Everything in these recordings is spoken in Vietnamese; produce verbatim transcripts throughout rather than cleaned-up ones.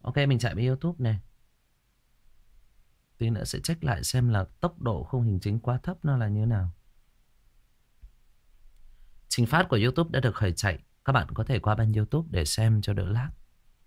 Ok, mình chạy với YouTube này. Tí nữa sẽ check lại xem là tốc độ khung hình chính quá thấp nó là như thế nào. Trình phát của YouTube đã được khởi chạy. Các bạn có thể qua bên YouTube để xem cho đỡ lag.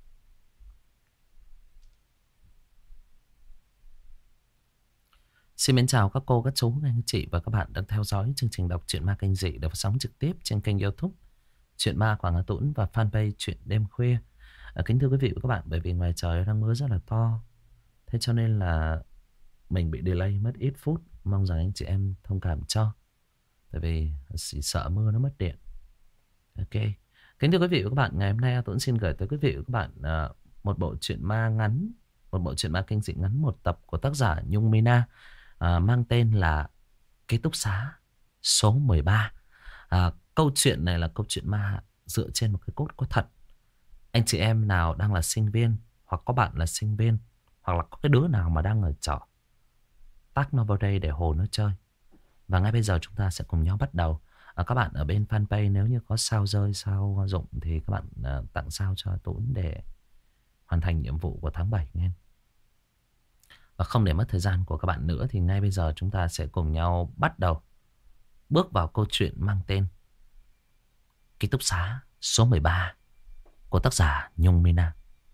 Xin mến chào các cô, các chú, các anh chị và các bạn đang theo dõi chương trình đọc truyện ma kinh dị được phát sóng trực tiếp trên kênh YouTube Truyện Ma Quảng Hà Tũng và fanpage Truyện Đêm Khuya. À, kính thưa quý vị và các bạn, bởi vì ngoài trời đang mưa rất là to, thế cho nên là mình bị delay mất ít phút. Mong rằng anh chị em thông cảm cho, tại vì chỉ sợ mưa nó mất điện. Ok, kính thưa quý vị và các bạn, ngày hôm nay Tuấn xin gửi tới quý vị và các bạn uh, một bộ truyện ma ngắn, một bộ truyện ma kinh dị ngắn một tập của tác giả Nhung Mina, uh, mang tên là Ký túc xá số mười ba. Uh, câu chuyện này là câu chuyện ma dựa trên một cái cốt có thật. Anh chị em nào đang là sinh viên, hoặc có bạn là sinh viên, hoặc là có cái đứa nào mà đang ở trọ, tag nó vào đây để hồ nó chơi. Và ngay bây giờ chúng ta sẽ cùng nhau bắt đầu. À, các bạn ở bên fanpage nếu như có sao rơi, sao dụng thì các bạn à, tặng sao cho Tuấn để hoàn thành nhiệm vụ của tháng bảy nghe. Và không để mất thời gian của các bạn nữa thì ngay bây giờ chúng ta sẽ cùng nhau bắt đầu bước vào câu chuyện mang tên Ký túc xá số mười ba của tác giả Nhung Mina.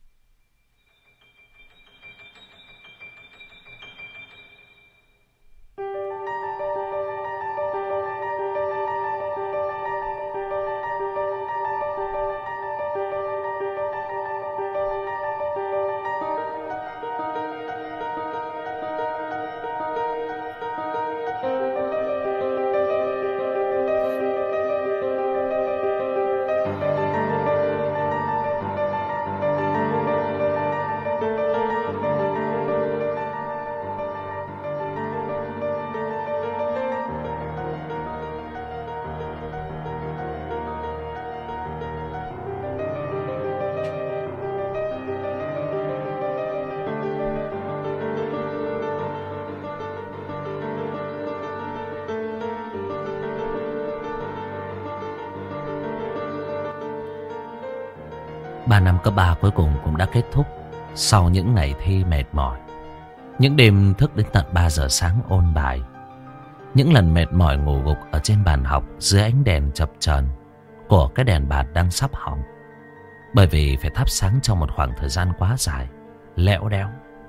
Ba năm cấp ba cuối cùng cũng đã kết thúc. Sau những ngày thi mệt mỏi, những đêm thức đến tận ba giờ sáng ôn bài, những lần mệt mỏi ngủ gục ở trên bàn học dưới ánh đèn chập chờn của cái đèn bàn đang sắp hỏng, bởi vì phải thắp sáng trong một khoảng thời gian quá dài, lẽo đẽo.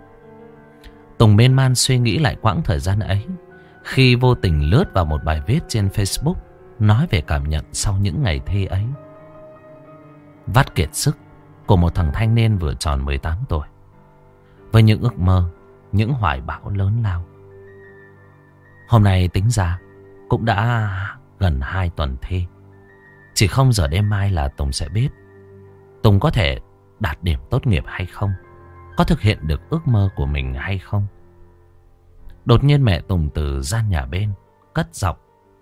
Tùng miên man suy nghĩ lại quãng thời gian ấy, khi vô tình lướt vào một bài viết trên Facebook nói về cảm nhận sau những ngày thi ấy. Vắt kiệt sức của một thằng thanh niên vừa tròn mười tám tuổi, với những ước mơ, những hoài bão lớn lao. Hôm nay tính ra cũng đã gần hai tuần thi. Chỉ không giờ đêm mai là Tùng sẽ biết Tùng có thể đạt điểm tốt nghiệp hay không, có thực hiện được ước mơ của mình hay không. Đột nhiên mẹ Tùng từ gian nhà bên cất giọng: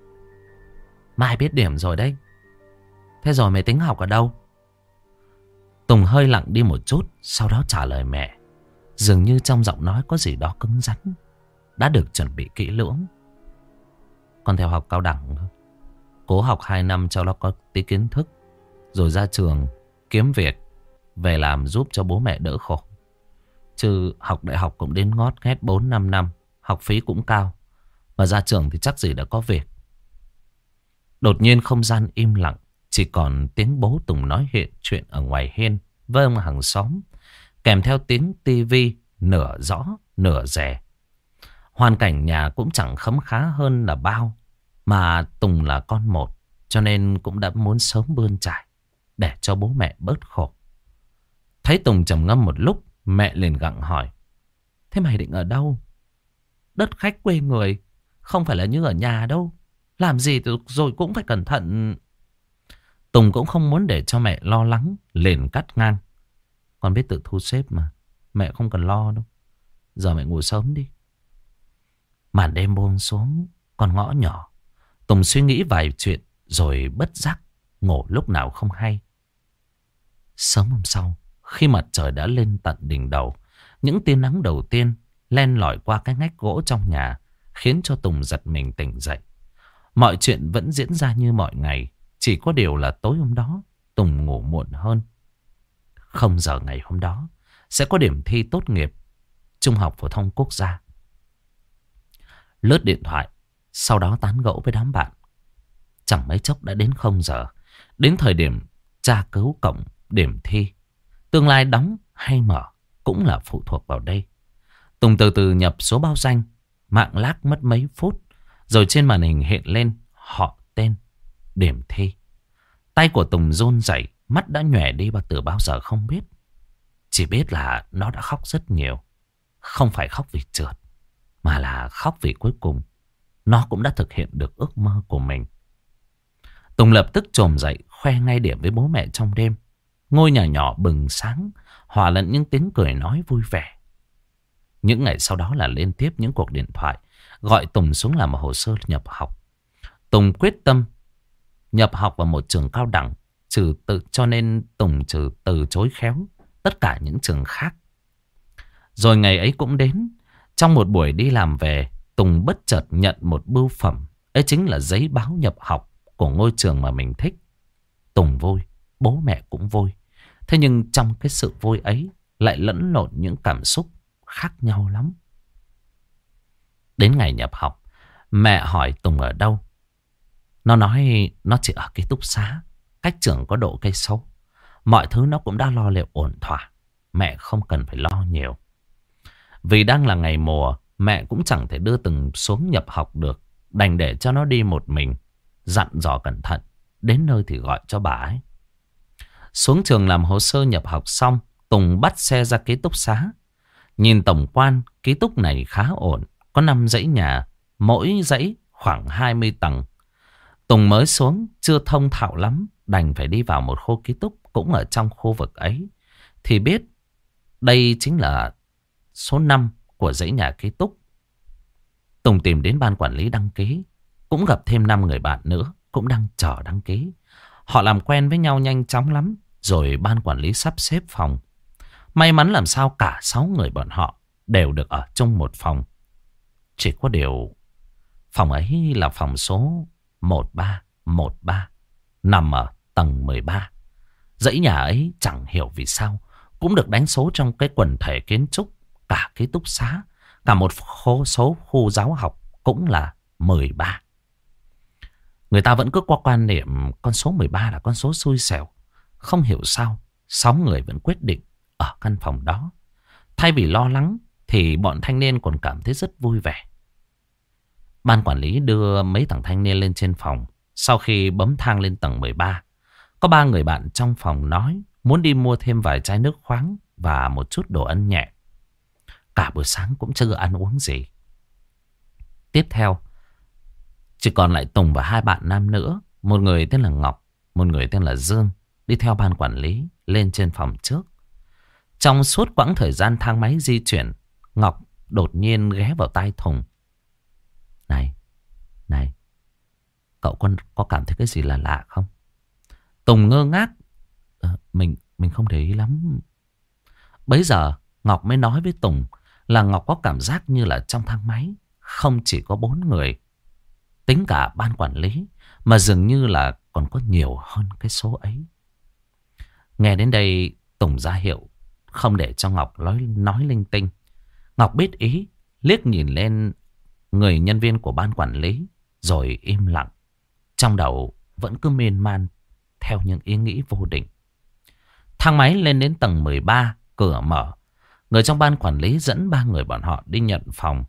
"Mai biết điểm rồi đấy. Thế rồi mày tính học ở đâu?" Tùng hơi lặng đi một chút, sau đó trả lời mẹ. Dường như trong giọng nói có gì đó cứng rắn, đã được chuẩn bị kỹ lưỡng. "Con theo học cao đẳng thôi. Cố học hai năm cho nó có tí kiến thức, rồi ra trường kiếm việc về làm giúp cho bố mẹ đỡ khổ. Chứ học đại học cũng đến ngót nghét bốn năm năm, học phí cũng cao. Mà ra trường thì chắc gì đã có việc." Đột nhiên không gian im lặng, chỉ còn tiếng bố Tùng nói hiện chuyện ở ngoài hiên với ông hàng xóm, kèm theo tiếng tivi nửa rõ nửa rè. Hoàn cảnh nhà cũng chẳng khấm khá hơn là bao, mà Tùng là con một, cho nên cũng đã muốn sớm bươn trải để cho bố mẹ bớt khổ. Thấy Tùng trầm ngâm một lúc, mẹ liền gặng hỏi: "Thế mày định ở đâu? Đất khách quê người, không phải là như ở nhà đâu. Làm gì rồi cũng phải cẩn thận." Tùng cũng không muốn để cho mẹ lo lắng, liền cắt ngang: "Con biết tự thu xếp mà, mẹ không cần lo đâu. Giờ mẹ ngủ sớm đi." Màn đêm buông xuống, con ngõ nhỏ. Tùng suy nghĩ vài chuyện rồi bất giác ngủ lúc nào không hay. Sớm hôm sau, khi mặt trời đã lên tận đỉnh đầu, những tia nắng đầu tiên len lỏi qua cái ngách gỗ trong nhà, khiến cho Tùng giật mình tỉnh dậy. Mọi chuyện vẫn diễn ra như mọi ngày, chỉ có điều là tối hôm đó Tùng ngủ muộn hơn. Không giờ ngày hôm đó, sẽ có điểm thi tốt nghiệp Trung học phổ thông quốc gia. Lướt điện thoại, sau đó tán gẫu với đám bạn. Chẳng mấy chốc đã đến không giờ. Đến thời điểm tra cứu cộng điểm thi. Tương lai đóng hay mở cũng là phụ thuộc vào đây. Tùng từ từ nhập số báo danh. Mạng lag mất mấy phút. Rồi trên màn hình hiện lên họ, tên, điểm thi. Tay của Tùng run rẩy, mắt đã nhòe đi từ bao giờ không biết. Chỉ biết là nó đã khóc rất nhiều. Không phải khóc vì trượt, mà là khóc vì cuối cùng nó cũng đã thực hiện được ước mơ của mình. Tùng lập tức chồm dậy, khoe ngay điểm với bố mẹ trong đêm. Ngôi nhà nhỏ bừng sáng, hòa lẫn những tiếng cười nói vui vẻ. Những ngày sau đó là liên tiếp những cuộc điện thoại gọi Tùng xuống làm hồ sơ nhập học. Tùng quyết tâm nhập học vào một trường cao đẳng, trừ tự cho nên Tùng trừ từ chối khéo tất cả những trường khác. Rồi ngày ấy cũng đến. Trong một buổi đi làm về, Tùng bất chợt nhận một bưu phẩm. Ấy chính là giấy báo nhập học của ngôi trường mà mình thích. Tùng vui, bố mẹ cũng vui. Thế nhưng trong cái sự vui ấy lại lẫn lộn những cảm xúc khác nhau lắm. Đến ngày nhập học, mẹ hỏi Tùng ở đâu. Nó nói nó chỉ ở ký túc xá, cách trường có độ cây số. Mọi thứ nó cũng đã lo liệu ổn thỏa. Mẹ không cần phải lo nhiều. Vì đang là ngày mùa, mẹ cũng chẳng thể đưa Tùng xuống nhập học được. Đành để cho nó đi một mình. Dặn dò cẩn thận. Đến nơi thì gọi cho bà ấy. Xuống trường làm hồ sơ nhập học xong, Tùng bắt xe ra ký túc xá. Nhìn tổng quan, ký túc này khá ổn. Có năm dãy nhà, mỗi dãy khoảng hai mươi tầng. Tùng mới xuống, chưa thông thạo lắm. Đành phải đi vào một khu ký túc cũng ở trong khu vực ấy. Thì biết đây chính là số năm của dãy nhà ký túc. Tùng tìm đến ban quản lý đăng ký. Cũng gặp thêm năm người bạn nữa cũng đang chờ đăng ký. Họ làm quen với nhau nhanh chóng lắm. Rồi ban quản lý sắp xếp phòng. May mắn làm sao cả sáu người bọn họ đều được ở chung một phòng. Chỉ có điều phòng ấy là phòng số một ba một ba, nằm ở tầng mười ba. Dãy nhà ấy chẳng hiểu vì sao cũng được đánh số trong cái quần thể kiến trúc cả ký túc xá, cả một số khu giáo học cũng là mười ba. Người ta vẫn cứ có quan niệm con số mười ba là con số xui xẻo. Không hiểu sao sáu người vẫn quyết định ở căn phòng đó. Thay vì lo lắng thì bọn thanh niên còn cảm thấy rất vui vẻ. Ban quản lý đưa mấy thằng thanh niên lên trên phòng. Sau khi bấm thang lên tầng mười ba, có ba người bạn trong phòng nói muốn đi mua thêm vài chai nước khoáng và một chút đồ ăn nhẹ. Cả buổi sáng cũng chưa ăn uống gì. Tiếp theo chỉ còn lại Tùng và hai bạn nam nữa. Một người tên là Ngọc, một người tên là Dương, đi theo ban quản lý lên trên phòng trước. Trong suốt quãng thời gian thang máy di chuyển, Ngọc đột nhiên ghé vào tai Tùng. Này, này, cậu con có cảm thấy cái gì là lạ không? Tùng ngơ ngác. Ờ, mình mình không để ý lắm. Bấy giờ Ngọc mới nói với Tùng là Ngọc có cảm giác như là trong thang máy không chỉ có bốn người, tính cả ban quản lý, mà dường như là còn có nhiều hơn cái số ấy. Nghe đến đây, Tùng ra hiệu không để cho Ngọc nói, nói linh tinh. Ngọc biết ý, liếc nhìn lên người nhân viên của ban quản lý, rồi im lặng. Trong đầu vẫn cứ miên man theo những ý nghĩ vô định. Thang máy lên đến tầng mười ba, cửa mở. Người trong ban quản lý dẫn ba người bọn họ đi nhận phòng.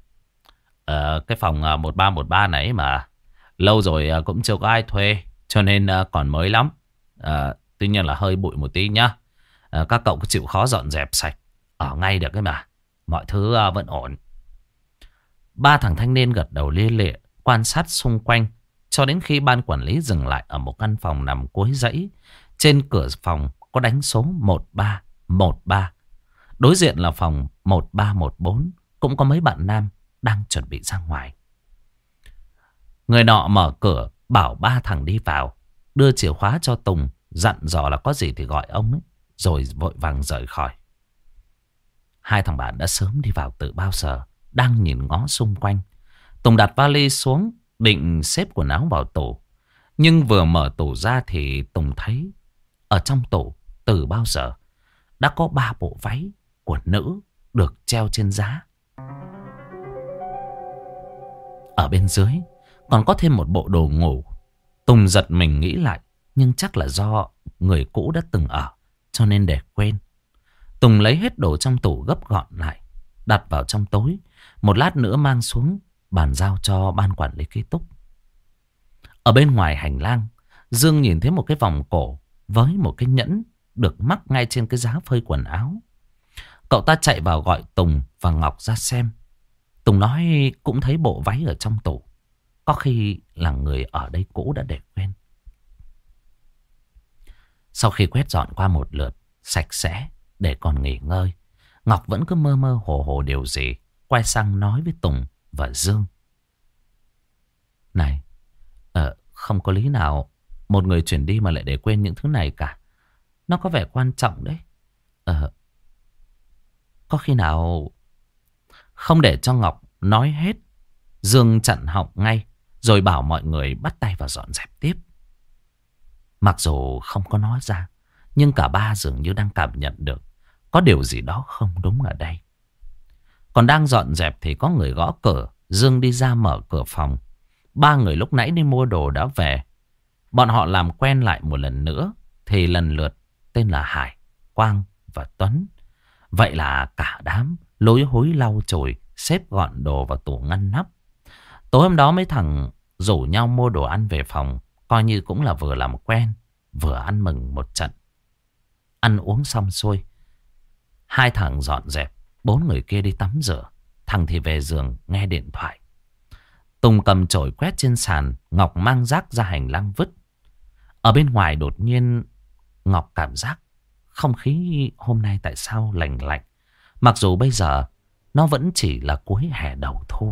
Ờ, cái phòng một ba một ba này mà lâu rồi cũng chưa có ai thuê, cho nên còn mới lắm. À, tuy nhiên là hơi bụi một tí nhá. À, các cậu cứ chịu khó dọn dẹp sạch, ở ngay được cái mà. Mọi thứ vẫn ổn. Ba thằng thanh niên gật đầu lia lịa, quan sát xung quanh, cho đến khi ban quản lý dừng lại ở một căn phòng nằm cuối dãy. Trên cửa phòng có đánh số một ba một ba. Đối diện là phòng một ba một bốn. Cũng có mấy bạn nam đang chuẩn bị ra ngoài. Người nọ mở cửa, bảo ba thằng đi vào, đưa chìa khóa cho Tùng, dặn dò là có gì thì gọi ông ấy, rồi vội vàng rời khỏi. Hai thằng bạn đã sớm đi vào từ bao giờ, đang nhìn ngó xung quanh. Tùng đặt vali xuống, định xếp quần áo vào tủ. Nhưng vừa mở tủ ra thì Tùng thấy ở trong tủ từ bao giờ đã có ba bộ váy của nữ được treo trên giá. Ở bên dưới còn có thêm một bộ đồ ngủ. Tùng giật mình nghĩ lại, nhưng chắc là do người cũ đã từng ở cho nên để quên. Tùng lấy hết đồ trong tủ gấp gọn lại, đặt vào trong tối, một lát nữa mang xuống bàn giao cho ban quản lý ký túc. Ở bên ngoài hành lang, Dương nhìn thấy một cái vòng cổ với một cái nhẫn được mắc ngay trên cái giá phơi quần áo. Cậu ta chạy vào gọi Tùng và Ngọc ra xem. Tùng nói cũng thấy bộ váy ở trong tủ, có khi là người ở đây cũ đã để quên. Sau khi quét dọn qua một lượt sạch sẽ để còn nghỉ ngơi, Ngọc vẫn cứ mơ mơ hồ hồ điều gì, quay sang nói với Tùng và Dương. Này, ờ, không có lý nào một người chuyển đi mà lại để quên những thứ này cả. Nó có vẻ quan trọng đấy. Ờ, có khi nào... Không để cho Ngọc nói hết, Dương chặn họng ngay, rồi bảo mọi người bắt tay vào dọn dẹp tiếp. Mặc dù không có nói ra, nhưng cả ba dường như đang cảm nhận được có điều gì đó không đúng ở đây. Còn đang dọn dẹp thì có người gõ cửa. Dương đi ra mở cửa phòng. Ba người lúc nãy đi mua đồ đã về. Bọn họ làm quen lại một lần nữa thì lần lượt tên là Hải, Quang và Tuấn. Vậy là cả đám lối hối lau chùi, xếp gọn đồ vào tủ ngăn nắp. Tối hôm đó mấy thằng rủ nhau mua đồ ăn về phòng, coi như cũng là vừa làm quen, vừa ăn mừng một trận. Ăn uống xong xuôi, hai thằng dọn dẹp, bốn người kia đi tắm rửa. Thằng thì về giường nghe điện thoại. Tùng cầm chổi quét trên sàn, Ngọc mang rác ra hành lang vứt. Ở bên ngoài đột nhiên Ngọc cảm giác không khí hôm nay tại sao lành lạnh, mặc dù bây giờ nó vẫn chỉ là cuối hè đầu thu.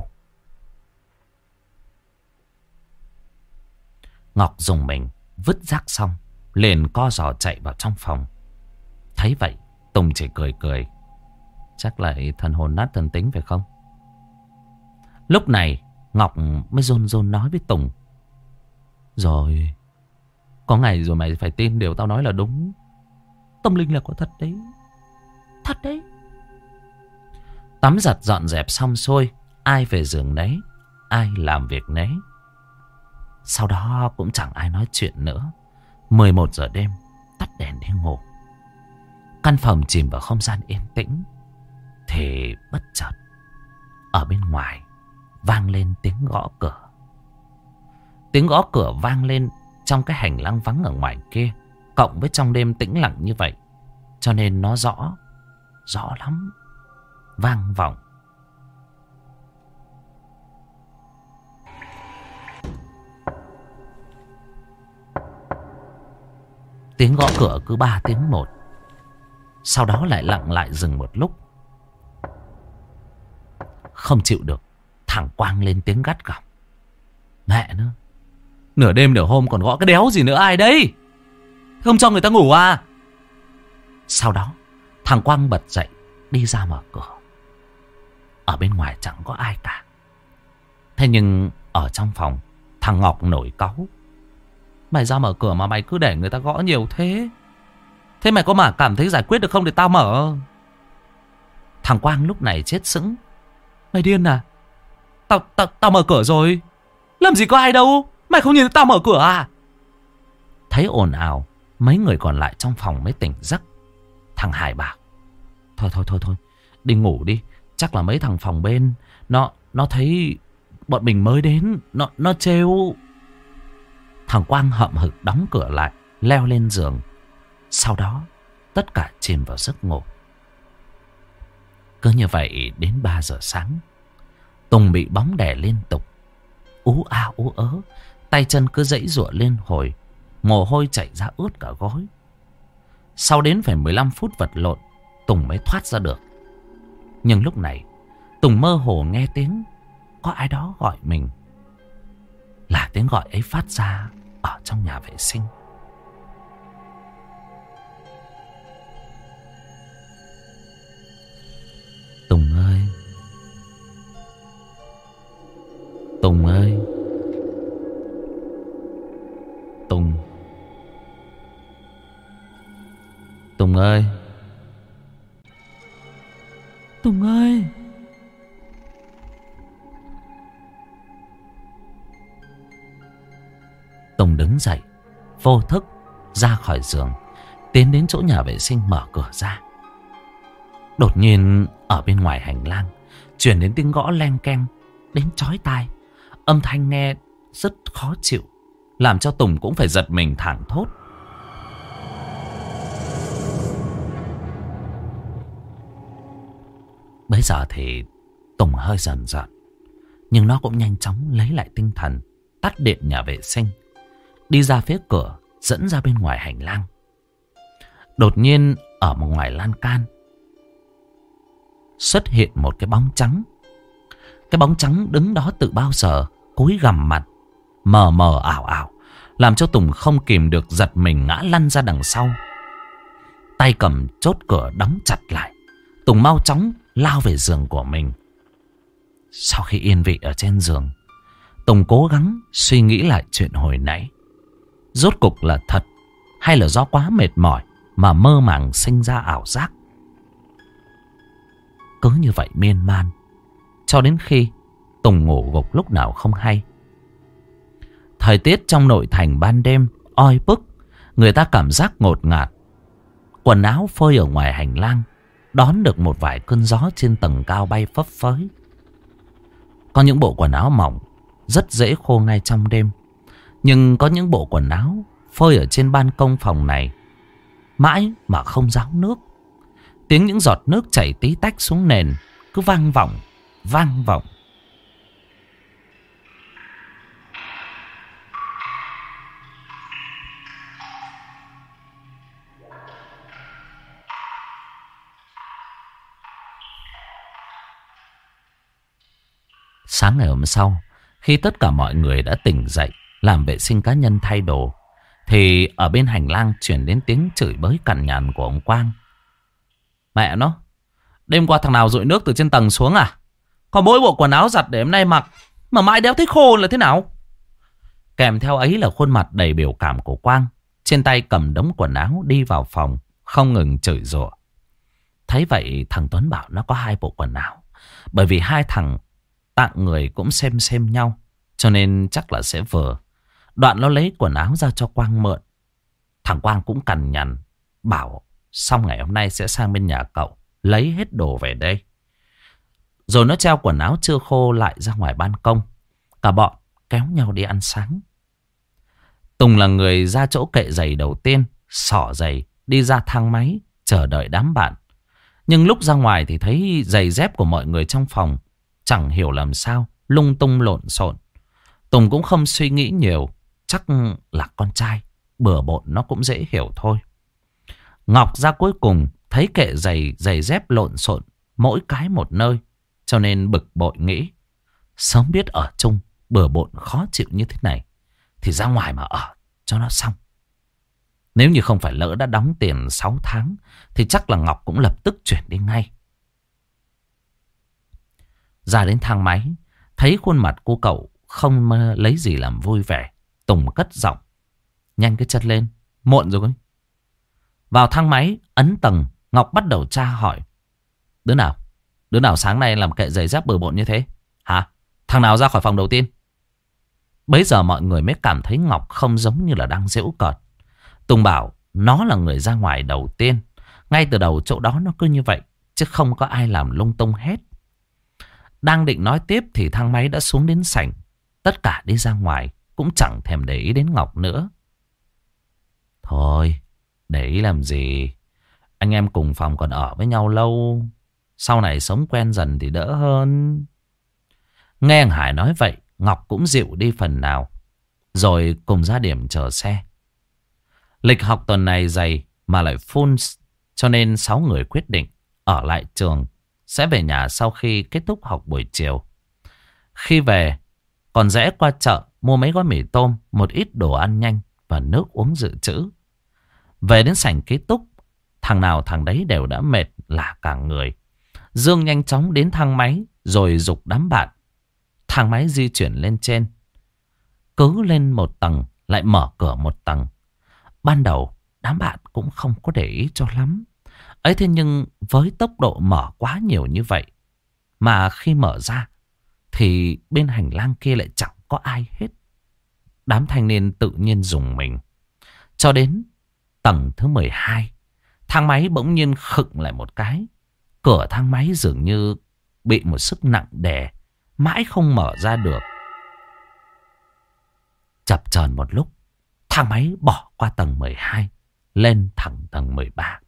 Ngọc dùng mình vứt rác xong, liền co giò chạy vào trong phòng. Thấy vậy, Tùng chỉ cười cười. Chắc lại thần hồn nát thần tính phải không? Lúc này Ngọc mới rôn rôn nói với Tùng. Rồi, có ngày rồi mày phải tin điều tao nói là đúng. Tâm linh là có thật đấy. Thật đấy. Tắm giặt dọn dẹp xong xuôi, ai về giường nấy, ai làm việc nấy. Sau đó cũng chẳng ai nói chuyện nữa. mười một giờ đêm, tắt đèn đi ngủ. Căn phòng chìm vào không gian yên tĩnh. Thì bất chợt, ở bên ngoài vang lên tiếng gõ cửa. Tiếng gõ cửa vang lên trong cái hành lang vắng ở ngoài kia, cộng với trong đêm tĩnh lặng như vậy, cho nên nó rõ, rõ lắm, vang vọng. Tiếng gõ cửa cứ ba tiếng một, sau đó lại lặng lại dừng một lúc. Không chịu được, thằng Quang lên tiếng gắt gỏng. Mẹ nữa, nửa đêm nửa hôm còn gõ cái đéo gì nữa, ai đấy? Không cho người ta ngủ à? Sau đó thằng Quang bật dậy đi ra mở cửa. Ở bên ngoài chẳng có ai cả. Thế nhưng ở trong phòng, thằng Ngọc nổi cáu. Mày ra mở cửa mà mày cứ để người ta gõ nhiều thế. Thế mày có mà cảm thấy giải quyết được không để tao mở? Thằng Quang lúc này chết sững. Mày điên à? Tao, tao, tao mở cửa rồi. Làm gì có ai đâu. Mày không nhìn tao mở cửa à? Thấy ồn ào, mấy người còn lại trong phòng mới tỉnh giấc. Thằng Hải bảo. Thôi thôi thôi thôi, đi ngủ đi. Chắc là mấy thằng phòng bên Nó nó thấy bọn mình mới đến, Nó nó trêu. Thằng Quang hậm hực đóng cửa lại, leo lên giường. Sau đó tất cả chìm vào giấc ngủ. Cứ như vậy đến ba giờ sáng, Tùng bị bóng đè liên tục, ú a ú ớ, tay chân cứ giãy giụa lên hồi, mồ hôi chảy ra ướt cả gối. Sau đến phải mười lăm phút vật lộn, Tùng mới thoát ra được. Nhưng lúc này Tùng mơ hồ nghe tiếng có ai đó gọi mình. Là tiếng gọi ấy phát ra ở trong nhà vệ sinh. Tùng ơi, Tùng ơi, Tùng, Tùng ơi. Tùng ơi! Tùng đứng dậy, vô thức ra khỏi giường, tiến đến chỗ nhà vệ sinh mở cửa ra. Đột nhiên ở bên ngoài hành lang truyền đến tiếng gõ len keng đến chói tai. Âm thanh nghe rất khó chịu, làm cho Tùng cũng phải giật mình thảng thốt. Bây giờ thì Tùng hơi dần dần, nhưng nó cũng nhanh chóng lấy lại tinh thần, tắt điện nhà vệ sinh, đi ra phía cửa dẫn ra bên ngoài hành lang. Đột nhiên ở một ngoài lan can xuất hiện một cái bóng trắng. Cái bóng trắng đứng đó từ bao giờ, cúi gằm mặt, mờ mờ ảo ảo, làm cho Tùng không kìm được giật mình ngã lăn ra đằng sau. Tay cầm chốt cửa đóng chặt lại, Tùng mau chóng lao về giường của mình. Sau khi yên vị ở trên giường, Tùng cố gắng suy nghĩ lại chuyện hồi nãy. Rốt cục là thật hay là do quá mệt mỏi mà mơ màng sinh ra ảo giác? Cứ như vậy miên man cho đến khi Tùng ngủ gục lúc nào không hay. Thời tiết trong nội thành ban đêm oi bức, người ta cảm giác ngột ngạt. Quần áo phơi ở ngoài hành lang đón được một vài cơn gió trên tầng cao bay phấp phới. Có những bộ quần áo mỏng rất dễ khô ngay trong đêm, nhưng có những bộ quần áo phơi ở trên ban công phòng này mãi mà không ráo nước. Tiếng những giọt nước chảy tí tách xuống nền cứ vang vọng, vang vọng. Sáng ngày hôm sau, khi tất cả mọi người đã tỉnh dậy, làm vệ sinh cá nhân thay đồ, thì ở bên hành lang chuyển đến tiếng chửi bới cằn nhằn của ông Quang. Mẹ nó, đêm qua thằng nào dội nước từ trên tầng xuống à? Có mỗi bộ quần áo giặt để hôm nay mặc mà mãi đéo thấy khô là thế nào? Kèm theo ấy là khuôn mặt đầy biểu cảm của Quang, trên tay cầm đống quần áo đi vào phòng, không ngừng chửi rủa. Thấy vậy thằng Tuấn bảo nó có hai bộ quần áo, bởi vì hai thằng tặng người cũng xem xem nhau, cho nên chắc là sẽ vừa. Đoạn nó lấy quần áo ra cho Quang mượn. Thằng Quang cũng cằn nhằn bảo xong ngày hôm nay sẽ sang bên nhà cậu lấy hết đồ về đây. Rồi nó treo quần áo chưa khô lại ra ngoài ban công. Cả bọn kéo nhau đi ăn sáng. Tùng là người ra chỗ kệ giày đầu tiên, xỏ giày đi ra thang máy chờ đợi đám bạn. Nhưng lúc ra ngoài thì thấy giày dép của mọi người trong phòng chẳng hiểu làm sao lung tung lộn xộn. Tùng cũng không suy nghĩ nhiều, chắc là con trai bừa bộn nó cũng dễ hiểu thôi. Ngọc ra cuối cùng thấy kệ giày giày dép lộn xộn mỗi cái một nơi, cho nên bực bội nghĩ sớm biết ở chung bừa bộn khó chịu như thế này thì ra ngoài mà ở cho nó xong. Nếu như không phải lỡ đã đóng tiền sáu tháng thì chắc là Ngọc cũng lập tức chuyển đi ngay. Ra đến thang máy, thấy khuôn mặt của cậu không lấy gì làm vui vẻ, Tùng cất giọng: nhanh cái chân lên, muộn rồi. Vào thang máy, ấn tầng, Ngọc bắt đầu tra hỏi: Đứa nào? Đứa nào sáng nay làm kệ giày dép bừa bộn như thế? Hả? Thằng nào ra khỏi phòng đầu tiên? Bấy giờ mọi người mới cảm thấy Ngọc không giống như là đang giễu cợt. Tùng bảo nó là người ra ngoài đầu tiên. Ngay từ đầu chỗ đó nó cứ như vậy, chứ không có ai làm lung tung hết. Đang định nói tiếp thì thang máy đã xuống đến sảnh. Tất cả đi ra ngoài, cũng chẳng thèm để ý đến Ngọc nữa. Thôi, để ý làm gì? Anh em cùng phòng còn ở với nhau lâu, sau này sống quen dần thì đỡ hơn. Nghe thằng Hải nói vậy, Ngọc cũng dịu đi phần nào. Rồi cùng ra điểm chờ xe. Lịch học tuần này dày mà lại full, cho nên sáu người quyết định ở lại trường, sẽ về nhà sau khi kết thúc học buổi chiều. Khi về, còn rẽ qua chợ mua mấy gói mì tôm, một ít đồ ăn nhanh và nước uống dự trữ. Về đến sảnh ký túc, thằng nào thằng đấy đều đã mệt lả cả người. Dương nhanh chóng đến thang máy rồi giục đám bạn. Thang máy di chuyển lên trên. Cứ lên một tầng lại mở cửa một tầng. Ban đầu đám bạn cũng không có để ý cho lắm. Ấy thế nhưng với tốc độ mở quá nhiều như vậy, mà khi mở ra thì bên hành lang kia lại chẳng có ai hết. Đám thanh niên tự nhiên rùng mình. Cho đến tầng thứ mười hai, thang máy bỗng nhiên khựng lại một cái. Cửa thang máy dường như bị một sức nặng đè, mãi không mở ra được. Chập chờn một lúc, thang máy bỏ qua tầng mười hai, lên thẳng tầng mười ba.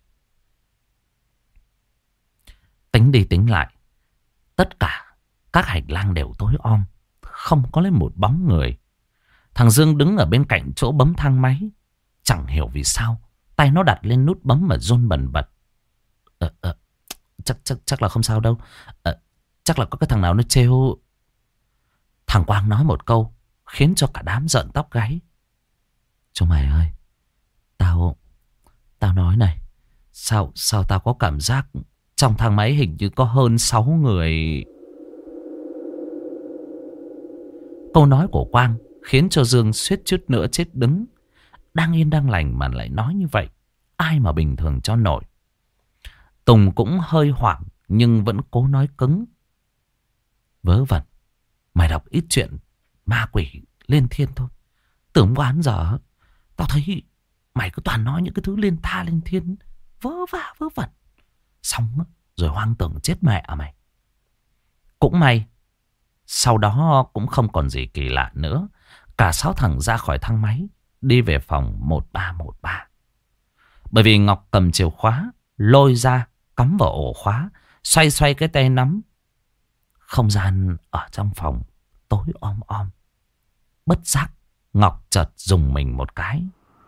Tính đi tính lại, tất cả các hành lang đều tối om, không có lấy một bóng người. Thằng Dương đứng ở bên cạnh chỗ bấm thang máy, chẳng hiểu vì sao tay nó đặt lên nút bấm mà run bần bật. Ờ, ờ, chắc, chắc, chắc là không sao đâu. Ờ, chắc là có cái thằng nào nó trêu. Thằng Quang nói một câu khiến cho cả đám giận tóc gáy. Chúng mày ơi, Tao Tao nói này, Sao sao tao có cảm giác trong thang máy hình như có hơn sáu người. Câu nói của Quang khiến cho Dương suýt chút nữa chết đứng. Đang yên đang lành mà lại nói như vậy, ai mà bình thường cho nổi. Tùng cũng hơi hoảng nhưng vẫn cố nói cứng. Vớ vẩn, mày đọc ít chuyện ma quỷ lên thiên thôi. Từ hôm qua đến giờ tao thấy mày cứ toàn nói những cái thứ liên tha lên thiên, vớ vả vớ vẩn. Xong rồi hoang tưởng chết mẹ mày. Cũng may sau đó cũng không còn gì kỳ lạ nữa. Cả sáu thằng ra khỏi thang máy, đi về phòng một ba một ba. Bởi vì Ngọc cầm chìa khóa, lôi ra, cắm vào ổ khóa, xoay xoay cái tay nắm. Không gian ở trong phòng tối om om. Bất giác Ngọc chợt rùng mình một cái.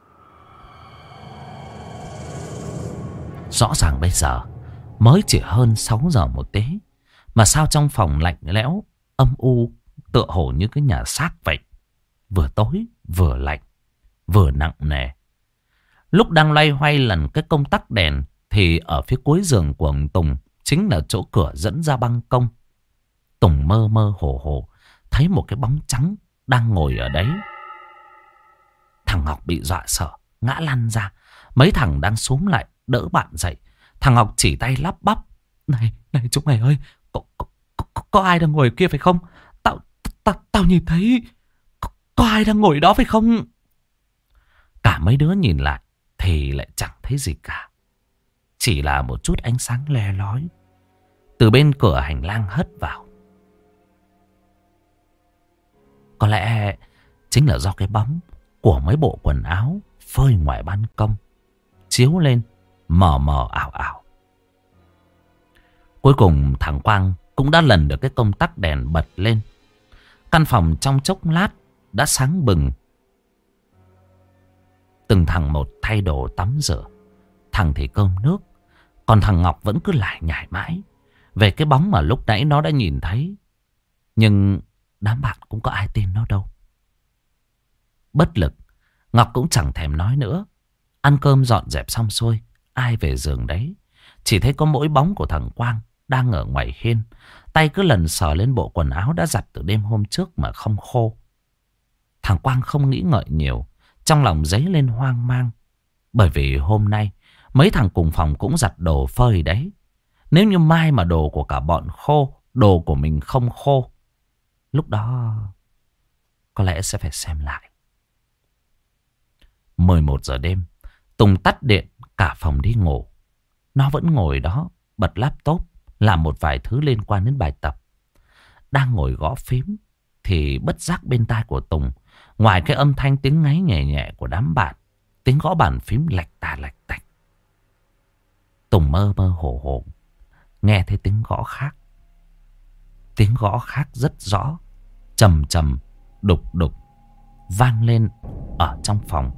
Rõ ràng bây giờ mới chỉ hơn sáu giờ một tí, mà sao trong phòng lạnh lẽo, âm u, tựa hồ như cái nhà xác vậy. Vừa tối, vừa lạnh, vừa nặng nề. Lúc đang loay hoay lần cái công tắc đèn, thì ở phía cuối giường của ông Tùng chính là chỗ cửa dẫn ra ban công. Tùng mơ mơ hồ hồ thấy một cái bóng trắng đang ngồi ở đấy. Thằng Ngọc bị dọa sợ, ngã lăn ra. Mấy thằng đang xúm lại đỡ bạn dậy. Thằng Ngọc chỉ tay lắp bắp. Này, này chúng mày ơi, có, có, có, có ai đang ngồi kia phải không? Tao, tao, tao nhìn thấy có, có ai đang ngồi đó phải không? Cả mấy đứa nhìn lại thì lại chẳng thấy gì cả. Chỉ là một chút ánh sáng le lói từ bên cửa hành lang hất vào. Có lẽ chính là do cái bóng của mấy bộ quần áo phơi ngoài ban công chiếu lên mờ mờ ảo ảo. Cuối cùng thằng Quang cũng đã lần được cái công tắc đèn bật lên. Căn phòng trong chốc lát đã sáng bừng. Từng thằng một thay đồ tắm rửa, thằng thì cơm nước, còn thằng Ngọc vẫn cứ lải nhải mãi về cái bóng mà lúc nãy nó đã nhìn thấy. Nhưng đám bạn cũng có ai tin nó đâu. Bất lực, Ngọc cũng chẳng thèm nói nữa. Ăn cơm dọn dẹp xong xuôi, ai về giường đấy. Chỉ thấy có mỗi bóng của thằng Quang đang ở ngoài hiên, tay cứ lần sờ lên bộ quần áo đã giặt từ đêm hôm trước mà không khô. Thằng Quang không nghĩ ngợi nhiều, trong lòng dấy lên hoang mang. Bởi vì hôm nay mấy thằng cùng phòng cũng giặt đồ phơi đấy. Nếu như mai mà đồ của cả bọn khô, đồ của mình không khô, lúc đó có lẽ sẽ phải xem lại. mười một giờ đêm, Tùng tắt điện, cả phòng đi ngủ. Nó vẫn ngồi đó, bật laptop, làm một vài thứ liên quan đến bài tập. Đang ngồi gõ phím, thì bất giác bên tai của Tùng, ngoài cái âm thanh tiếng ngáy nhẹ nhẹ của đám bạn, tiếng gõ bàn phím lạch tà lạch tạch. Tùng mơ mơ hồ hồ, nghe thấy tiếng gõ khác. Tiếng gõ khác rất rõ, trầm trầm, đục đục, vang lên ở trong phòng.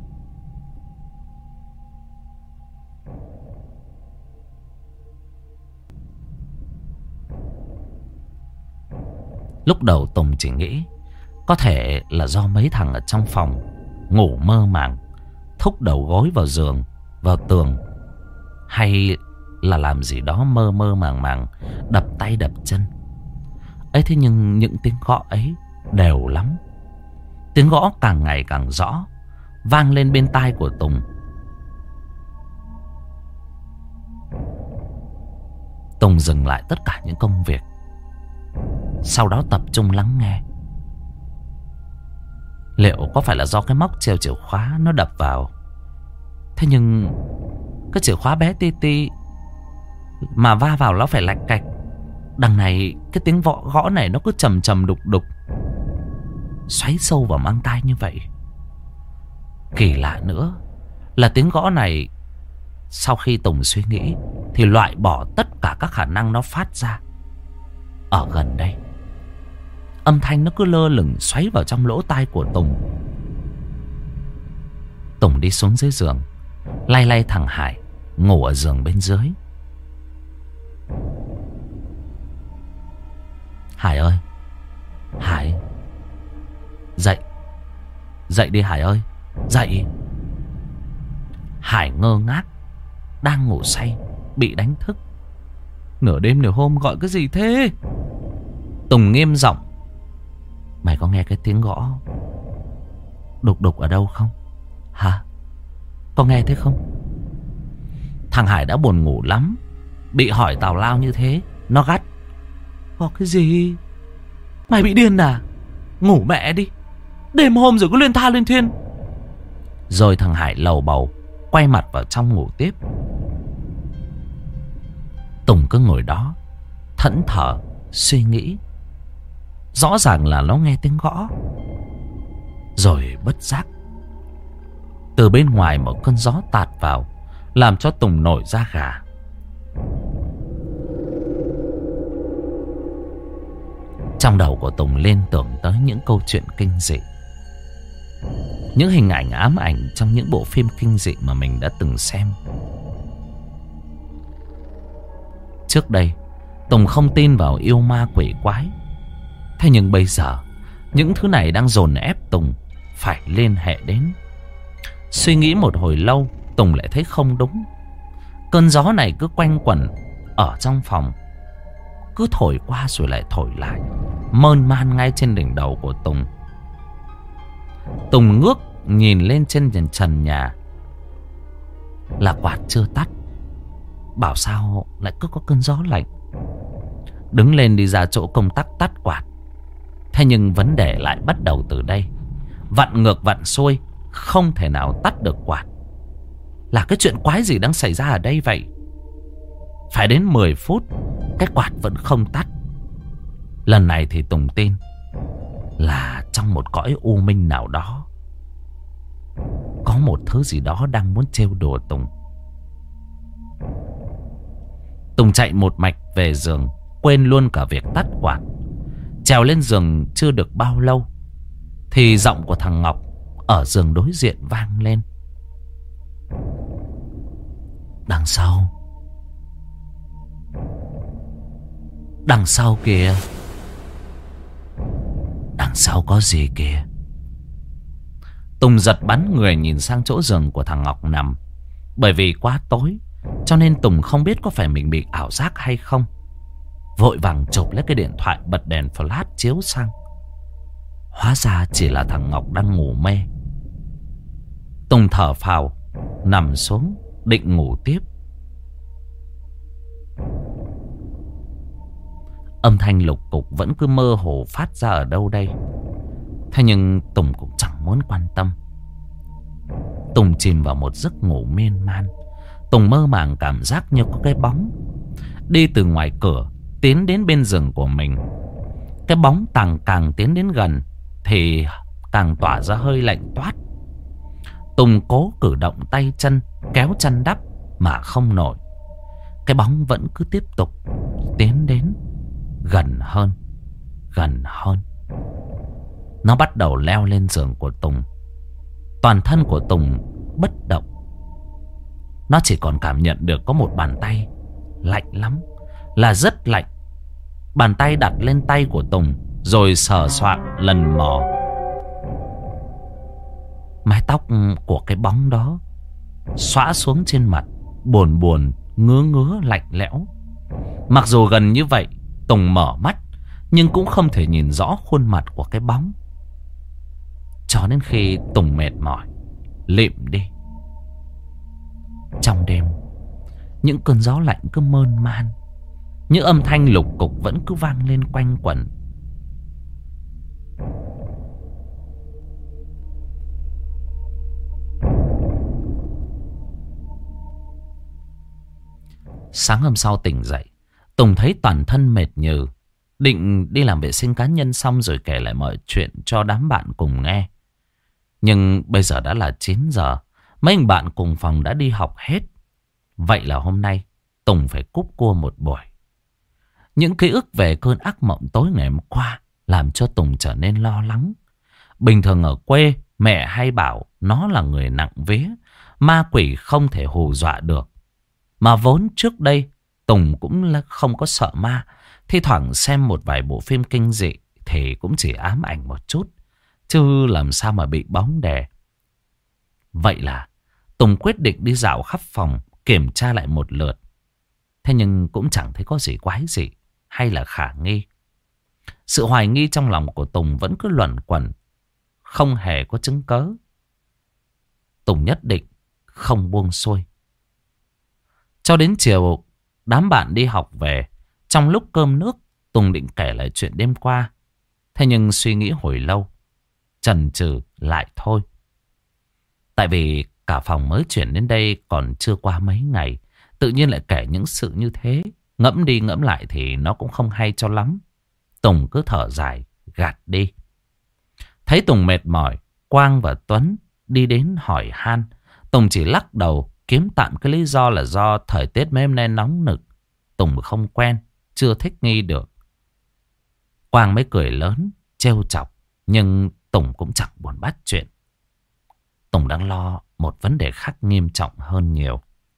Lúc đầu Tùng chỉ nghĩ có thể là do mấy thằng ở trong phòng ngủ mơ màng, thúc đầu gối vào giường, vào tường, hay là làm gì đó mơ mơ màng màng, đập tay đập chân. Ấy thế nhưng những tiếng gõ ấy đều lắm. Tiếng gõ càng ngày càng rõ, vang lên bên tai của Tùng. Tùng dừng lại tất cả những công việc, sau đó tập trung lắng nghe. Liệu có phải là do cái móc treo chìa khóa nó đập vào? Thế nhưng cái chìa khóa bé ti ti mà va vào nó phải lạch cạch. Đằng này cái tiếng võ gõ này nó cứ trầm trầm đục đục, xoáy sâu vào mang tai như vậy. Kỳ lạ nữa là tiếng gõ này, sau khi Tùng suy nghĩ thì loại bỏ tất cả các khả năng nó phát ra ở gần đây. Âm thanh nó cứ lơ lửng xoáy vào trong lỗ tai của Tùng. Tùng đi xuống dưới giường, lay lay thằng Hải ngủ ở giường bên dưới. Hải ơi, Hải, dậy, dậy đi Hải ơi, dậy. Hải ngơ ngác, đang ngủ say, bị đánh thức. Nửa đêm nửa hôm gọi cái gì thế? Tùng nghiêm giọng: mày có nghe cái tiếng gõ đục đục ở đâu không? Hả? Có nghe thế không? Thằng Hải đã buồn ngủ lắm, bị hỏi tào lao như thế, nó gắt: có cái gì? Mày bị điên à? Ngủ mẹ đi, đêm hôm rồi cứ liên tha liên thuyên. Rồi thằng Hải lầu bầu quay mặt vào trong ngủ tiếp. Tùng cứ ngồi đó thẫn thờ suy nghĩ. Rõ ràng là nó nghe tiếng gõ. Rồi bất giác, từ bên ngoài một cơn gió tạt vào, làm cho Tùng nổi da gà. Trong đầu của Tùng liên tưởng tới những câu chuyện kinh dị, những hình ảnh ám ảnh trong những bộ phim kinh dị mà mình đã từng xem. Trước đây Tùng không tin vào yêu ma quỷ quái. Thế nhưng bây giờ những thứ này đang dồn ép Tùng phải liên hệ đến. Suy nghĩ một hồi lâu, Tùng lại thấy không đúng. Cơn gió này cứ quanh quẩn ở trong phòng, cứ thổi qua rồi lại thổi lại, mơn man ngay trên đỉnh đầu của Tùng. Tùng ngước nhìn lên trên trần nhà, là quạt chưa tắt. Bảo sao lại cứ có cơn gió lạnh. Đứng lên đi ra chỗ công tắc tắt quạt. Thế nhưng vấn đề lại bắt đầu từ đây. Vặn ngược vặn xuôi, không thể nào tắt được quạt. Là cái chuyện quái gì đang xảy ra ở đây vậy? Phải đến mười phút cái quạt vẫn không tắt. Lần này thì Tùng tin là trong một cõi u minh nào đó có một thứ gì đó đang muốn trêu đùa Tùng. Tùng chạy một mạch về giường, quên luôn cả việc tắt quạt. Trèo lên giường chưa được bao lâu thì giọng của thằng Ngọc ở giường đối diện vang lên: đằng sau, đằng sau kìa, đằng sau có gì kìa. Tùng giật bắn người nhìn sang chỗ giường của thằng Ngọc nằm. Bởi vì quá tối cho nên Tùng không biết có phải mình bị ảo giác hay không. Vội vàng chụp lấy cái điện thoại, bật đèn flash chiếu sang. Hóa ra chỉ là thằng Ngọc đang ngủ mê. Tùng thở phào, nằm xuống định ngủ tiếp. Âm thanh lục cục vẫn cứ mơ hồ phát ra ở đâu đây. Thế nhưng Tùng cũng chẳng muốn quan tâm. Tùng chìm vào một giấc ngủ miên man. Tùng mơ màng cảm giác như có cái bóng đi từ ngoài cửa tiến đến bên giường của mình. Cái bóng càng càng tiến đến gần thì càng tỏa ra hơi lạnh toát. Tùng cố cử động tay chân, kéo chăn đắp mà không nổi. Cái bóng vẫn cứ tiếp tục tiến đến, gần hơn, gần hơn. Nó bắt đầu leo lên giường của Tùng. Toàn thân của Tùng bất động. Nó chỉ còn cảm nhận được có một bàn tay lạnh lắm, là rất lạnh. Bàn tay đặt lên tay của Tùng rồi sờ soạng lần mò. Mái tóc của cái bóng đó xõa xuống trên mặt, buồn buồn, ngứa ngứa, lạnh lẽo. Mặc dù gần như vậy, Tùng mở mắt nhưng cũng không thể nhìn rõ khuôn mặt của cái bóng. Cho đến khi Tùng mệt mỏi, lịm đi. Trong đêm, những cơn gió lạnh cứ mơn man Những âm thanh lục cục vẫn cứ vang lên quanh quẩn. Sáng hôm sau tỉnh dậy, Tùng thấy toàn thân mệt nhừ. Định đi làm vệ sinh cá nhân xong rồi kể lại mọi chuyện cho đám bạn cùng nghe. Nhưng bây giờ đã là chín giờ. Mấy anh bạn cùng phòng đã đi học hết. Vậy là hôm nay Tùng phải cúp cua một buổi. Những ký ức về cơn ác mộng tối ngày hôm qua làm cho Tùng trở nên lo lắng. Bình thường ở quê, mẹ hay bảo nó là người nặng vía, ma quỷ không thể hù dọa được. Mà vốn trước đây Tùng cũng là không có sợ ma. Thi thoảng xem một vài bộ phim kinh dị thì cũng chỉ ám ảnh một chút, chứ làm sao mà bị bóng đè. Vậy là Tùng quyết định đi dạo khắp phòng, kiểm tra lại một lượt. Thế nhưng cũng chẳng thấy có gì quái dị hay là khả nghi. Sự hoài nghi trong lòng của Tùng vẫn cứ luẩn quẩn, không hề có chứng cớ. Tùng nhất định không buông xuôi. Cho đến chiều, đám bạn đi học về. Trong lúc cơm nước, Tùng định kể lại chuyện đêm qua. Thế nhưng suy nghĩ hồi lâu, chần chừ lại thôi. Tại vì cả phòng mới chuyển đến đây còn chưa qua mấy ngày, tự nhiên lại kể những sự như thế. Ngẫm đi ngẫm lại thì nó cũng không hay cho lắm. Tùng cứ thở dài, gạt đi. Thấy Tùng mệt mỏi, Quang và Tuấn đi đến hỏi han. Tùng chỉ lắc đầu, kiếm tạm cái lý do là do thời tiết mấy hôm nay nóng nực. Tùng không quen, chưa thích nghi được. Quang mới cười lớn, trêu chọc. Nhưng Tùng cũng chẳng buồn bắt chuyện. Tùng đang lo một vấn đề khác nghiêm trọng hơn nhiều.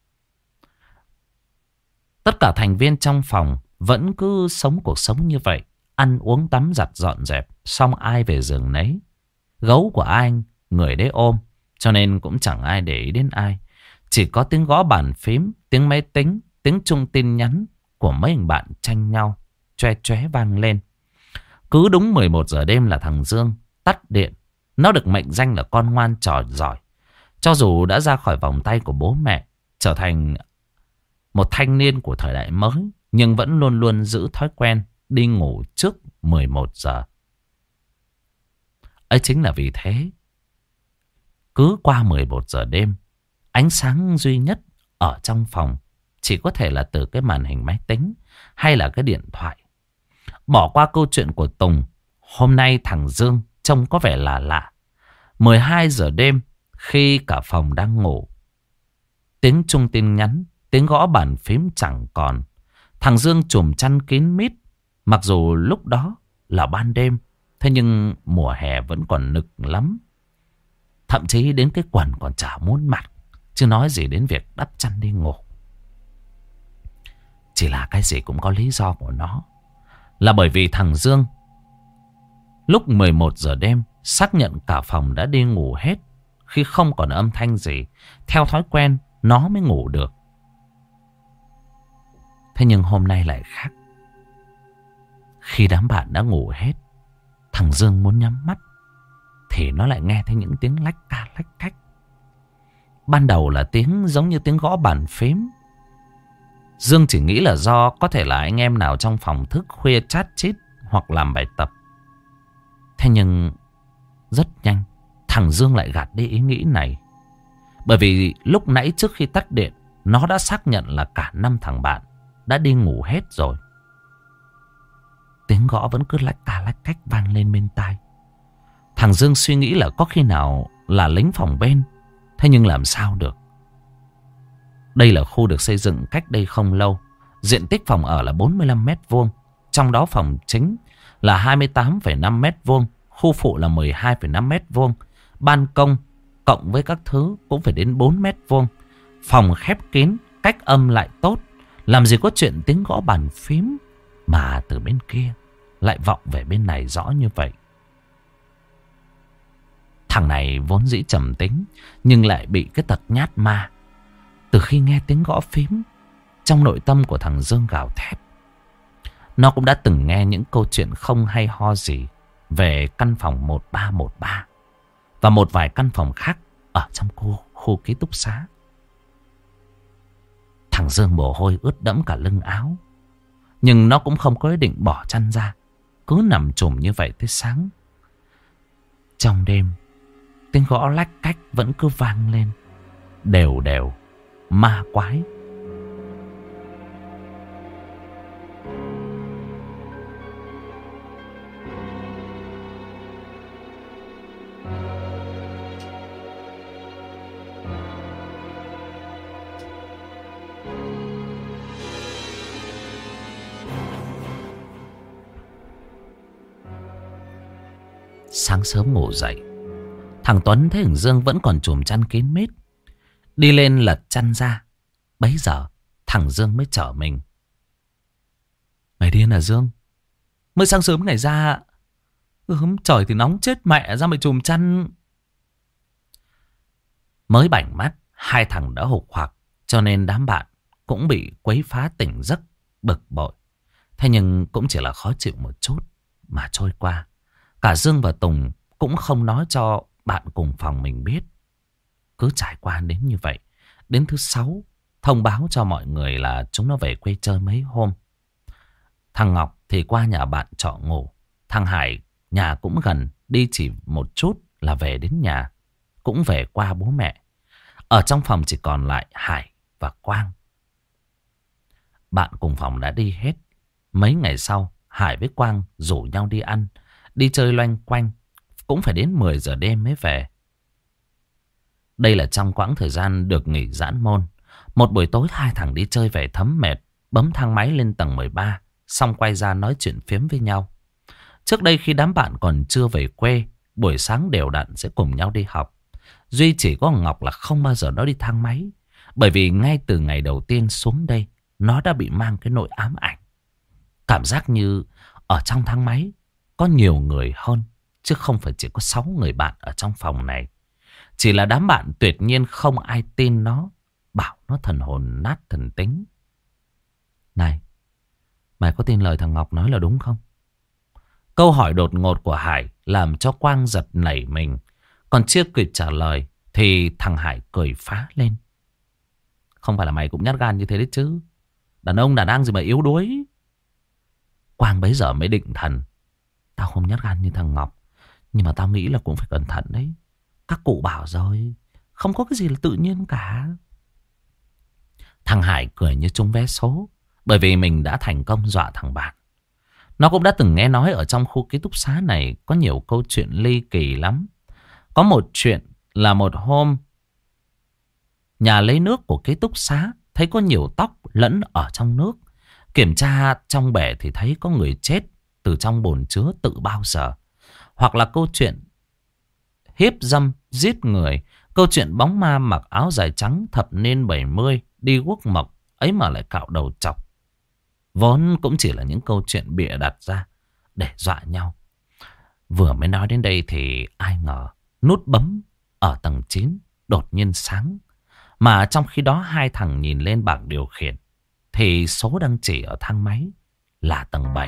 Tất cả thành viên trong phòng vẫn cứ sống cuộc sống như vậy. Ăn uống tắm giặt dọn dẹp, xong ai về giường nấy. Gấu của ai người đấy ôm, cho nên cũng chẳng ai để ý đến ai. Chỉ có tiếng gõ bàn phím, tiếng máy tính, tiếng chung tin nhắn của mấy anh bạn tranh nhau, choe choé vang lên. Cứ đúng mười một giờ đêm là thằng Dương tắt điện. Nó được mệnh danh là con ngoan trò giỏi. Cho dù đã ra khỏi vòng tay của bố mẹ, trở thành một thanh niên của thời đại mới, nhưng vẫn luôn luôn giữ thói quen đi ngủ trước mười một giờ. Ấy chính là vì thế, cứ qua mười một giờ đêm, ánh sáng duy nhất ở trong phòng chỉ có thể là từ cái màn hình máy tính hay là cái điện thoại. Bỏ qua câu chuyện của Tùng, hôm nay thằng Dương trông có vẻ là lạ. mười hai giờ đêm, khi cả phòng đang ngủ, tiếng chung tin nhắn, tiếng gõ bàn phím chẳng còn. Thằng Dương trùm chăn kín mít. Mặc dù lúc đó là ban đêm, thế nhưng mùa hè vẫn còn nực lắm. Thậm chí đến cái quần còn chả muốn mặc, chứ nói gì đến việc đắp chăn đi ngủ. Chỉ là cái gì cũng có lý do của nó. Là bởi vì thằng Dương lúc mười một giờ đêm xác nhận cả phòng đã đi ngủ hết. Khi không còn âm thanh gì, theo thói quen nó mới ngủ được. Thế nhưng hôm nay lại khác. Khi đám bạn đã ngủ hết, thằng Dương muốn nhắm mắt thì nó lại nghe thấy những tiếng lách ca lách cách. Ban đầu là tiếng giống như tiếng gõ bàn phím. Dương chỉ nghĩ là do có thể là anh em nào trong phòng thức khuya chat chít hoặc làm bài tập. Thế nhưng rất nhanh thằng Dương lại gạt đi ý nghĩ này. Bởi vì lúc nãy trước khi tắt điện, nó đã xác nhận là cả năm thằng bạn đã đi ngủ hết rồi. Tiếng gõ vẫn cứ lách ca lách cách vang lên bên tai. Thằng Dương suy nghĩ là có khi nào là lính phòng bên. Thế nhưng làm sao được. Đây là khu được xây dựng cách đây không lâu. Diện tích phòng ở là bốn mươi lăm mét vuông. Trong đó phòng chính là hai mươi tám phẩy năm mét vuông. Khu phụ là mười hai phẩy năm mét vuông. Ban công cộng với các thứ cũng phải đến bốn mét vuông. Phòng khép kín, cách âm lại tốt. Làm gì có chuyện tiếng gõ bàn phím mà từ bên kia lại vọng về bên này rõ như vậy. Thằng này vốn dĩ trầm tính, nhưng lại bị cái tật nhát ma. Từ khi nghe tiếng gõ phím, trong nội tâm của thằng Dương gào thét. Nó cũng đã từng nghe những câu chuyện không hay ho gì về căn phòng một ba một ba và một vài căn phòng khác ở trong khu, khu ký túc xá. Thằng Dương mồ hôi ướt đẫm cả lưng áo. Nhưng nó cũng không có ý định bỏ chăn ra, cứ nằm chùm như vậy tới sáng. Trong đêm, tiếng gõ lách cách vẫn cứ vang lên, đều đều, ma quái. Sáng sớm ngủ dậy, thằng Tuấn thấy thằng Dương vẫn còn chùm chăn kín mít. Đi lên lật chăn ra. Bấy giờ thằng Dương mới chở mình. Mày điên à Dương? Mới sáng sớm ngày ra, gớm trời thì nóng chết mẹ ra mày chùm chăn. Mới bảnh mắt, hai thằng đã hục hoạc, cho nên đám bạn cũng bị quấy phá tỉnh giấc, bực bội. Thế nhưng cũng chỉ là khó chịu một chút mà trôi qua. Cả Dương và Tùng cũng không nói cho bạn cùng phòng mình biết. Cứ trải qua đến như vậy. Đến thứ sáu, thông báo cho mọi người là chúng nó về quê chơi mấy hôm. Thằng Ngọc thì qua nhà bạn trọ ngủ. Thằng Hải nhà cũng gần, đi chỉ một chút là về đến nhà. Cũng về qua bố mẹ. Ở trong phòng chỉ còn lại Hải và Quang. Bạn cùng phòng đã đi hết. Mấy ngày sau, Hải với Quang rủ nhau đi ăn, đi chơi loanh quanh. Cũng phải đến mười giờ đêm mới về. Đây là trong quãng thời gian được nghỉ giãn môn. Một buổi tối hai thằng đi chơi về thấm mệt, bấm thang máy lên tầng mười ba, xong quay ra nói chuyện phiếm với nhau. Trước đây khi đám bạn còn chưa về quê, buổi sáng đều đặn sẽ cùng nhau đi học. Duy chỉ có Ngọc là không bao giờ nó đi thang máy. Bởi vì ngay từ ngày đầu tiên xuống đây, nó đã bị mang cái nỗi ám ảnh. Cảm giác như ở trong thang máy có nhiều người hơn, chứ không phải chỉ có sáu người bạn ở trong phòng này. Chỉ là đám bạn tuyệt nhiên không ai tin nó, bảo nó thần hồn nát thần tính. Này, mày có tin lời thằng Ngọc nói là đúng không? Câu hỏi đột ngột của Hải làm cho Quang giật nảy mình. Còn chưa kịp trả lời thì thằng Hải cười phá lên. Không phải là mày cũng nhát gan như thế đấy chứ. Đàn ông đàn anh gì mà yếu đuối. Quang bấy giờ mới định thần. Tao không nhát gan như thằng Ngọc, nhưng mà tao nghĩ là cũng phải cẩn thận đấy. Các cụ bảo rồi, không có cái gì là tự nhiên cả. Thằng Hải cười như trúng vé số, bởi vì mình đã thành công dọa thằng bạn. Nó cũng đã từng nghe nói ở trong khu ký túc xá này có nhiều câu chuyện ly kỳ lắm. Có một chuyện là một hôm, nhà lấy nước của ký túc xá thấy có nhiều tóc lẫn ở trong nước. Kiểm tra trong bể thì thấy có người chết từ trong bồn chứa tự bao giờ. Hoặc là câu chuyện hiếp dâm, giết người. Câu chuyện bóng ma mặc áo dài trắng thập niên bảy mươi đi guốc mộc, ấy mà lại cạo đầu chọc. Vốn cũng chỉ là những câu chuyện bịa đặt ra để dọa nhau. Vừa mới nói đến đây thì ai ngờ nút bấm ở tầng chín đột nhiên sáng. Mà trong khi đó hai thằng nhìn lên bảng điều khiển thì số đăng chỉ ở thang máy là tầng bảy.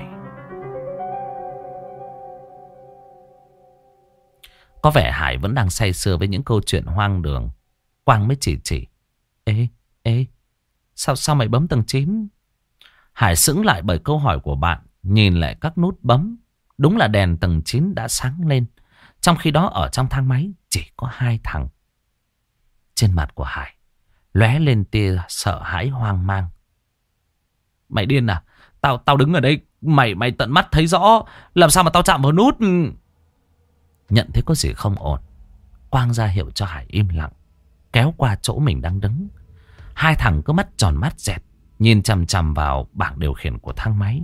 Có vẻ Hải vẫn đang say sưa với những câu chuyện hoang đường. Quang mới chỉ chỉ. Ê, ê, sao, sao mày bấm tầng chín? Hải sững lại bởi câu hỏi của bạn. Nhìn lại các nút bấm. Đúng là đèn tầng chín đã sáng lên. Trong khi đó ở trong thang máy chỉ có hai thằng. Trên mặt của Hải lóe lên tia sợ hãi hoang mang. Mày điên à? Tao tao đứng ở đây, mày mày tận mắt thấy rõ, làm sao mà tao chạm vào nút? Nhận thấy có gì không ổn, Quang ra hiệu cho Hải im lặng, kéo qua chỗ mình đang đứng. Hai thằng cứ mắt tròn mắt dẹt, nhìn chằm chằm vào bảng điều khiển của thang máy.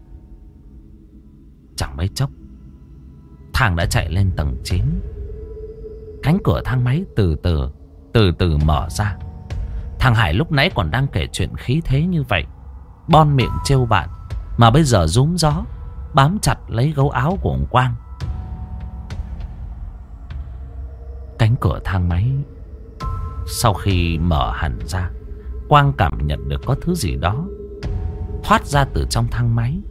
Chẳng mấy chốc, thằng đã chạy lên tầng chín. Cánh cửa thang máy từ từ, từ từ mở ra. Thằng Hải lúc nãy còn đang kể chuyện khí thế như vậy, bon miệng trêu bạn, mà bây giờ rúm gió, bám chặt lấy gấu áo của ông Quang. Cánh cửa thang máy sau khi mở hẳn ra, Quang cảm nhận được có thứ gì đó thoát ra từ trong thang máy.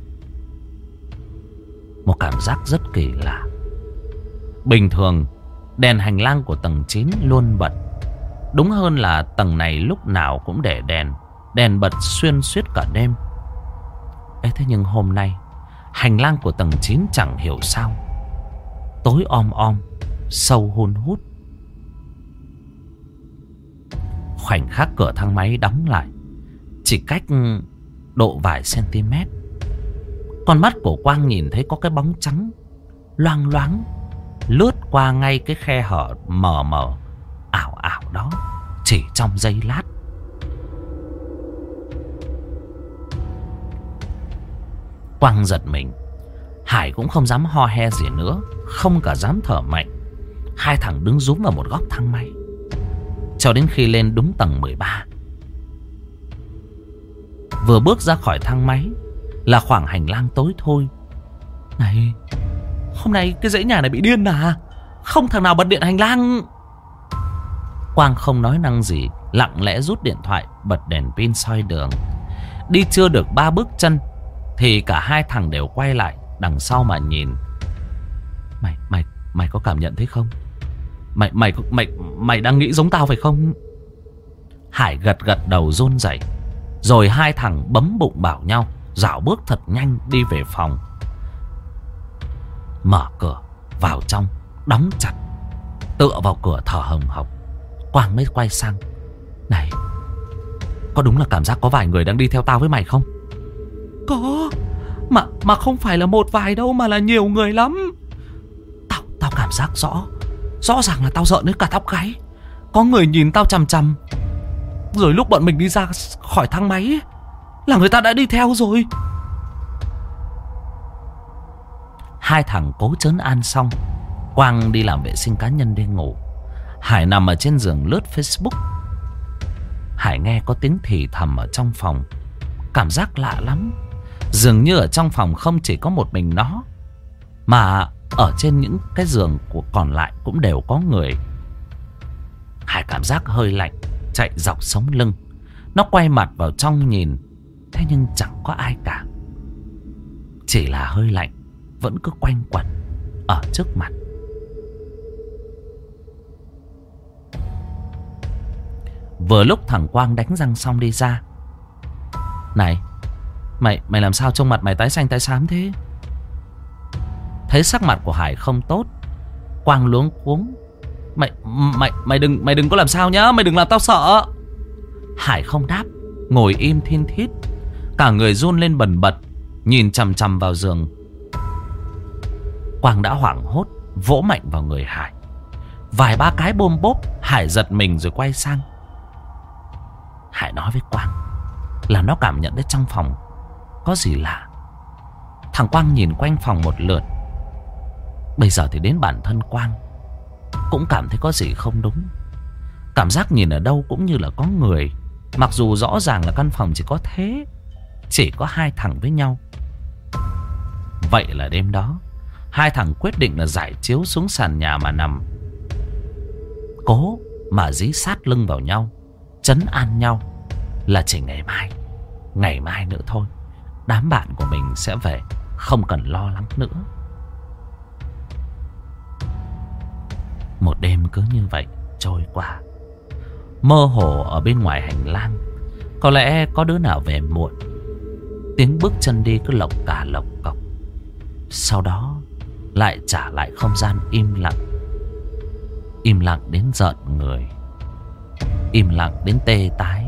Một cảm giác rất kỳ lạ. Bình thường đèn hành lang của tầng chín luôn bật. Đúng hơn là tầng này lúc nào cũng để đèn, đèn bật xuyên suốt cả đêm. Ê, thế nhưng hôm nay hành lang của tầng chín chẳng hiểu sao tối om om, sâu hun hút. Khoảnh khắc cửa thang máy đóng lại, chỉ cách độ vài cm, con mắt của Quang nhìn thấy có cái bóng trắng loang loáng lướt qua ngay cái khe hở mờ mờ ảo ảo đó chỉ trong giây lát. Quang giật mình. Hải cũng không dám ho he gì nữa, không cả dám thở mạnh. Hai thằng đứng rúm vào một góc thang máy cho đến khi lên đúng tầng mười ba. Vừa bước ra khỏi thang máy là khoảng hành lang tối thôi. Này, hôm nay cái dãy nhà này bị điên à? Không thằng nào bật điện hành lang. Quang không nói năng gì, lặng lẽ rút điện thoại, bật đèn pin soi đường. Đi chưa được ba bước chân thì cả hai thằng đều quay lại đằng sau mà nhìn. Mày, mày, mày có cảm nhận thấy không? Mày, mày, mày, mày đang nghĩ giống tao phải không? Hải gật gật đầu run rẩy. Rồi hai thằng bấm bụng bảo nhau dạo bước thật nhanh đi về phòng. Mở cửa vào trong, đóng chặt, tựa vào cửa thở hồng hộc. Quang mới quay sang. Này, có đúng là cảm giác có vài người đang đi theo tao với mày không? Có. Mà mà không phải là một vài đâu, mà là nhiều người lắm. Tao tao cảm giác rõ. Rõ ràng là tao rợn đến cả tóc gáy. Có người nhìn tao chằm chằm. Rồi lúc bọn mình đi ra khỏi thang máy ấy, là người ta đã đi theo rồi. Hai thằng cố trấn an xong, Quang đi làm vệ sinh cá nhân để ngủ. Hải nằm ở trên giường lướt Facebook. Hải nghe có tiếng thì thầm ở trong phòng. Cảm giác lạ lắm. Dường như ở trong phòng không chỉ có một mình nó, mà ở trên những cái giường của còn lại cũng đều có người. Hải cảm giác hơi lạnh chạy dọc sống lưng. Nó quay mặt vào trong nhìn, thế nhưng chẳng có ai cả. Chỉ là hơi lạnh vẫn cứ quanh quẩn ở trước mặt. Vừa lúc thằng Quang đánh răng xong đi ra. Này, Mày mày làm sao trông mặt mày tái xanh tái xám thế? Thấy sắc mặt của Hải không tốt, Quang luống cuống. Mày mày mày đừng mày đừng có làm sao nhá, mày đừng làm tao sợ. Hải không đáp, ngồi im thiên thít, cả người run lên bần bật, nhìn chằm chằm vào giường. Quang đã hoảng hốt vỗ mạnh vào người Hải. Vài ba cái bôm bốp. Hải giật mình rồi quay sang. Hải nói với Quang là nó cảm nhận đến trong phòng có gì lạ. Thằng Quang nhìn quanh phòng một lượt. Bây giờ thì đến bản thân Quang cũng cảm thấy có gì không đúng. Cảm giác nhìn ở đâu cũng như là có người, mặc dù rõ ràng là căn phòng chỉ có thế, chỉ có hai thằng với nhau. Vậy là đêm đó hai thằng quyết định là giải chiếu xuống sàn nhà mà nằm, cố mà dí sát lưng vào nhau, trấn an nhau là chỉ ngày mai, ngày mai nữa thôi, đám bạn của mình sẽ về, không cần lo lắng nữa. Một đêm cứ như vậy trôi qua. Mơ hồ ở bên ngoài hành lang, có lẽ có đứa nào về muộn. Tiếng bước chân đi cứ lộc cả lộc cọc. Sau đó lại trả lại không gian im lặng. Im lặng đến rợn người, im lặng đến tê tái.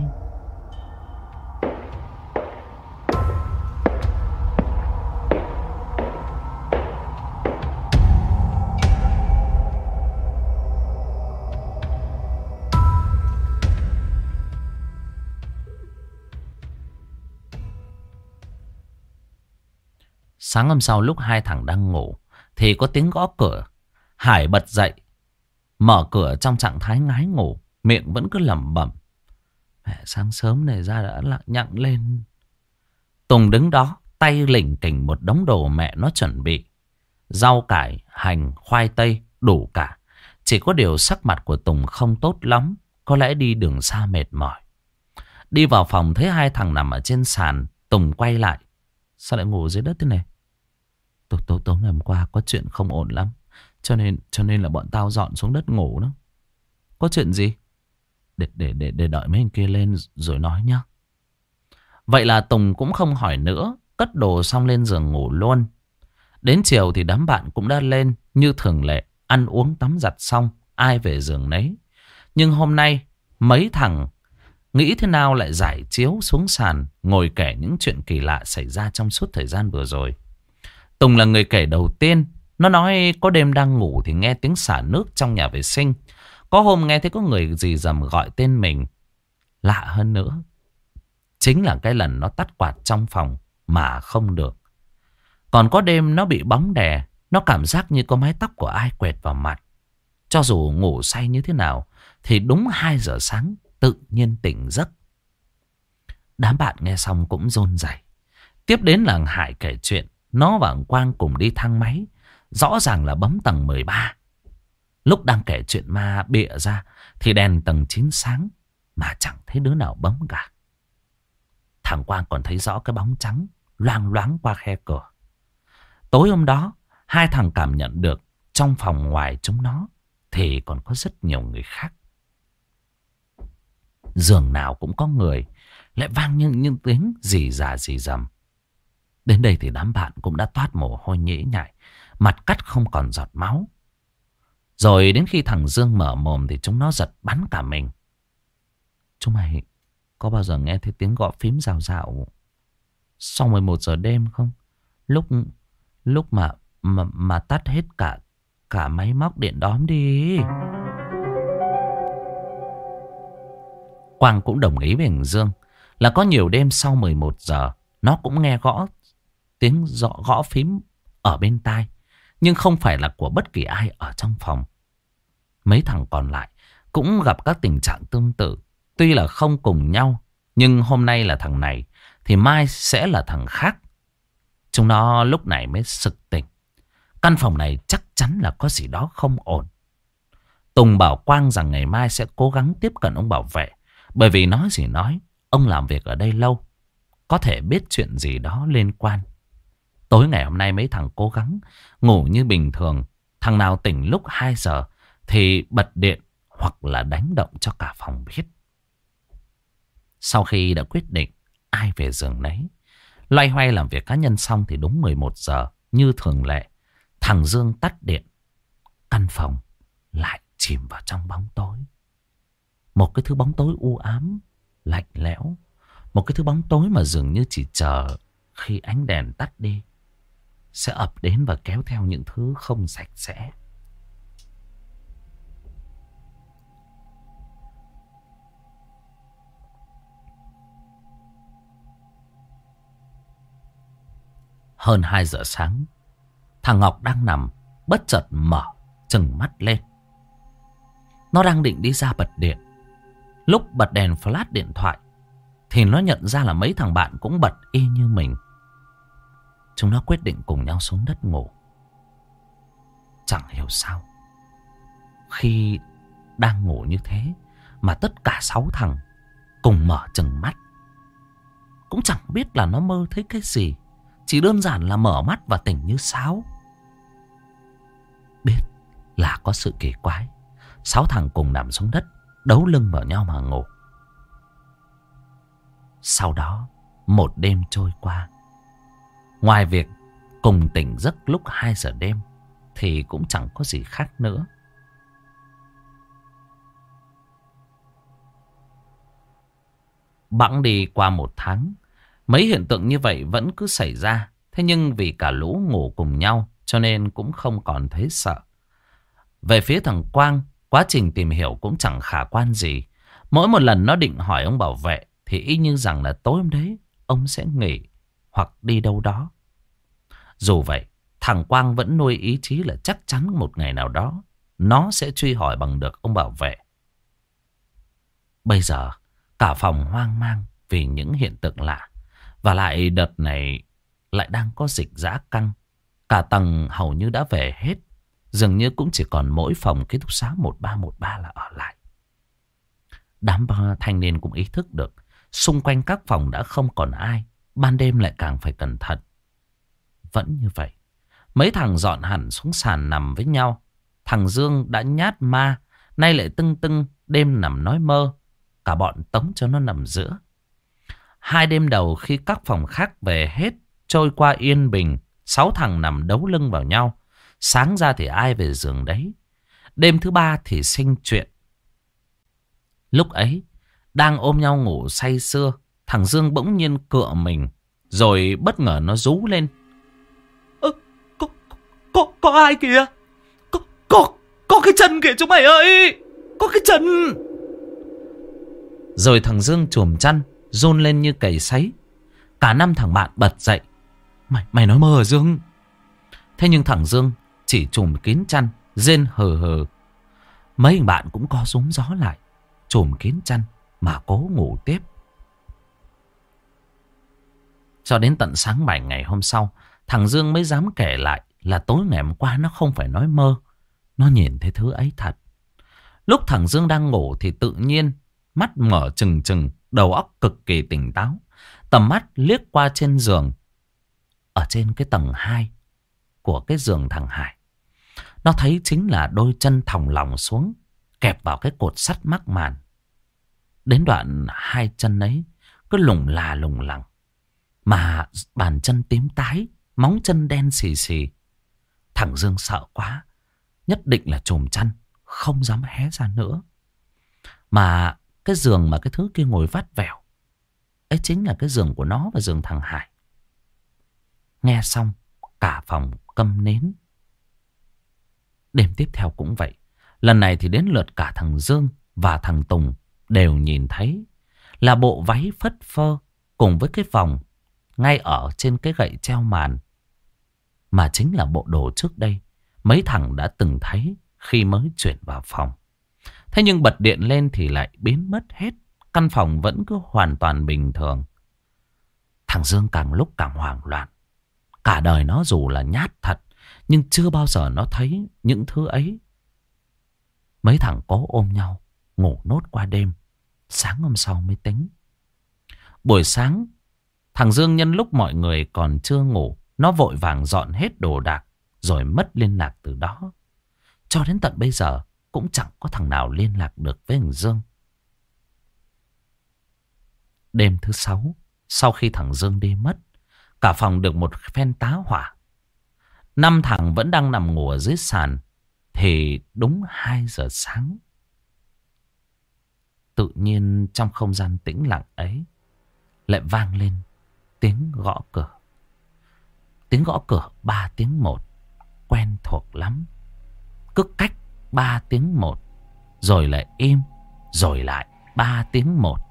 Sáng hôm sau lúc hai thằng đang ngủ thì có tiếng gõ cửa. Hải bật dậy, mở cửa trong trạng thái ngái ngủ, miệng vẫn cứ lẩm bẩm: mẹ, sáng sớm này ra đã lặng nhặng lên. Tùng đứng đó, tay lỉnh kỉnh một đống đồ mẹ nó chuẩn bị. Rau cải, hành, khoai tây, đủ cả. Chỉ có điều sắc mặt của Tùng không tốt lắm, có lẽ đi đường xa mệt mỏi. Đi vào phòng thấy hai thằng nằm ở trên sàn, Tùng quay lại: sao lại ngủ dưới đất thế này? Tối tối tối ngày hôm qua có chuyện không ổn lắm, cho nên cho nên là bọn tao dọn xuống đất ngủ đó. Có chuyện gì? Để để để để đợi mấy anh kia lên rồi nói nhá. Vậy là Tùng cũng không hỏi nữa, cất đồ xong lên giường ngủ luôn. Đến chiều thì đám bạn cũng đã lên như thường lệ, ăn uống tắm giặt xong, ai về giường nấy. Nhưng hôm nay, mấy thằng nghĩ thế nào lại giải chiếu xuống sàn, ngồi kể những chuyện kỳ lạ xảy ra trong suốt thời gian vừa rồi. Tùng là người kể đầu tiên. Nó nói có đêm đang ngủ thì nghe tiếng xả nước trong nhà vệ sinh. Có hôm nghe thấy có người rì rầm gọi tên mình. Lạ hơn nữa, chính là cái lần nó tắt quạt trong phòng mà không được. Còn có đêm nó bị bóng đè, nó cảm giác như có mái tóc của ai quệt vào mặt. Cho dù ngủ say như thế nào thì đúng hai giờ sáng tự nhiên tỉnh giấc. Đám bạn nghe xong cũng run rẩy. Tiếp đến là Hải kể chuyện nó và ông Quang cùng đi thang máy, rõ ràng là bấm tầng mười ba. Lúc đang kể chuyện ma bịa ra thì đèn tầng chín sáng mà chẳng thấy đứa nào bấm cả. Thằng Quang còn thấy rõ cái bóng trắng loang loáng qua khe cửa. Tối hôm đó, hai thằng cảm nhận được trong phòng ngoài chúng nó thì còn có rất nhiều người khác. Giường nào cũng có người, lại vang những, những tiếng rì rà rì rầm. Đến đây thì đám bạn cũng đã toát mồ hôi nhễ nhại, mặt cắt không còn giọt máu. Rồi đến khi thằng Dương mở mồm thì chúng nó giật bắn cả mình. Chúng mày có bao giờ nghe thấy tiếng gõ phím rào rào sau mười một giờ đêm không? Lúc lúc mà mà, mà tắt hết cả cả máy móc điện đóm đi. Quang cũng đồng ý với thằng Dương là có nhiều đêm sau mười một giờ nó cũng nghe gõ tiếng gõ, gõ phím ở bên tai, nhưng không phải là của bất kỳ ai ở trong phòng. Mấy thằng còn lại cũng gặp các tình trạng tương tự. Tuy là không cùng nhau, nhưng hôm nay là thằng này thì mai sẽ là thằng khác. Chúng nó lúc này mới sực tỉnh. Căn phòng này chắc chắn là có gì đó không ổn. Tùng bảo Quang rằng ngày mai sẽ cố gắng tiếp cận ông bảo vệ. Bởi vì nói gì nói, ông làm việc ở đây lâu, có thể biết chuyện gì đó liên quan. Tối ngày hôm nay mấy thằng cố gắng ngủ như bình thường. Thằng nào tỉnh lúc hai giờ thì bật điện hoặc là đánh động cho cả phòng biết. Sau khi đã quyết định ai về giường nấy, loay hoay làm việc cá nhân xong thì đúng mười một giờ như thường lệ, thằng Dương tắt điện. Căn phòng lại chìm vào trong bóng tối. Một cái thứ bóng tối u ám, lạnh lẽo. Một cái thứ bóng tối mà dường như chỉ chờ khi ánh đèn tắt đi sẽ ập đến và kéo theo những thứ không sạch sẽ. Hơn hai giờ sáng, thằng Ngọc đang nằm bất chợt mở trừng mắt lên. Nó đang định đi ra bật điện. Lúc bật đèn flash điện thoại thì nó nhận ra là mấy thằng bạn cũng bật y như mình. Chúng nó quyết định cùng nhau xuống đất ngủ. Chẳng hiểu sao, khi đang ngủ như thế mà tất cả sáu thằng cùng mở trừng mắt. Cũng chẳng biết là nó mơ thấy cái gì, chỉ đơn giản là mở mắt và tỉnh như sáo. Biết là có sự kỳ quái, sáu thằng cùng nằm xuống đất, đấu lưng vào nhau mà ngủ. Sau đó, một đêm trôi qua. Ngoài việc cùng tỉnh giấc lúc hai giờ đêm thì cũng chẳng có gì khác nữa. Bẵng đi qua một tháng, mấy hiện tượng như vậy vẫn cứ xảy ra. Thế nhưng vì cả lũ ngủ cùng nhau cho nên cũng không còn thấy sợ. Về phía thằng Quang, quá trình tìm hiểu cũng chẳng khả quan gì. Mỗi một lần nó định hỏi ông bảo vệ thì y như rằng là tối hôm đấy ông sẽ nghỉ hoặc đi đâu đó. Dù vậy, thằng Quang vẫn nuôi ý chí là chắc chắn một ngày nào đó nó sẽ truy hỏi bằng được ông bảo vệ. Bây giờ cả phòng hoang mang vì những hiện tượng lạ. Và lại đợt này lại đang có dịch dã căng. Cả tầng hầu như đã về hết. Dường như cũng chỉ còn mỗi phòng ký túc xá một ba một ba là ở lại. Đám thanh niên cũng ý thức được xung quanh các phòng đã không còn ai. Ban đêm lại càng phải cẩn thận. Vẫn như vậy, mấy thằng dọn hẳn xuống sàn nằm với nhau. Thằng Dương đã nhát ma, nay lại tưng tưng đêm nằm nói mơ. Cả bọn tống cho nó nằm giữa. Hai đêm đầu khi các phòng khác về hết, trôi qua yên bình. Sáu thằng nằm đấu lưng vào nhau. Sáng ra thì ai về giường đấy. Đêm thứ ba thì sinh chuyện. Lúc ấy, đang ôm nhau ngủ say sưa, thằng Dương bỗng nhiên cựa mình. Rồi bất ngờ nó rú lên. Ơ, có, có, có ai kìa? Có, có, có cái chân kìa chúng mày ơi! Có cái chân! Rồi thằng Dương chùm chăn, run lên như cầy sấy. Cả năm thằng bạn bật dậy. Mày, mày nói mơ à Dương? Thế nhưng thằng Dương chỉ chùm kín chăn, rên hờ hờ. Mấy thằng bạn cũng co rúm gió lại, chùm kín chăn mà cố ngủ tiếp. Cho đến tận sáng bảy ngày hôm sau, thằng Dương mới dám kể lại là tối ngày hôm qua nó không phải nói mơ. Nó nhìn thấy thứ ấy thật. Lúc thằng Dương đang ngủ thì tự nhiên mắt mở trừng trừng, đầu óc cực kỳ tỉnh táo. Tầm mắt liếc qua trên giường. Ở trên cái tầng hai của cái giường thằng Hải, nó thấy chính là đôi chân thòng lọng xuống, kẹp vào cái cột sắt mắc màn. Đến đoạn hai chân ấy cứ lủng là lủng lẳng, mà bàn chân tím tái, móng chân đen xì xì. Thằng Dương sợ quá, nhất định là chùm chăn, không dám hé ra nữa. Mà cái giường mà cái thứ kia ngồi vắt vẻo ấy chính là cái giường của nó và giường thằng Hải. Nghe xong, cả phòng câm nín. Đêm tiếp theo cũng vậy. Lần này thì đến lượt cả thằng Dương và thằng Tùng đều nhìn thấy là bộ váy phất phơ cùng với cái vòng ngay ở trên cái gậy treo màn, mà chính là bộ đồ trước đây mấy thằng đã từng thấy khi mới chuyển vào phòng. Thế nhưng bật điện lên thì lại biến mất hết. Căn phòng vẫn cứ hoàn toàn bình thường. Thằng Dương càng lúc càng hoảng loạn. Cả đời nó dù là nhát thật, nhưng chưa bao giờ nó thấy những thứ ấy. Mấy thằng cố ôm nhau ngủ nốt qua đêm. Sáng hôm sau mới tính. Buổi sáng, thằng Dương nhân lúc mọi người còn chưa ngủ, nó vội vàng dọn hết đồ đạc rồi mất liên lạc từ đó. Cho đến tận bây giờ cũng chẳng có thằng nào liên lạc được với thằng Dương. Đêm thứ sáu, sau khi thằng Dương đi mất, cả phòng được một phen tá hỏa. Năm thằng vẫn đang nằm ngủ ở dưới sàn. Thì đúng hai giờ sáng, tự nhiên trong không gian tĩnh lặng ấy lại vang lên tiếng gõ cửa. Tiếng gõ cửa ba tiếng một, quen thuộc lắm. Cứ cách ba tiếng một, rồi lại im, rồi lại ba tiếng một.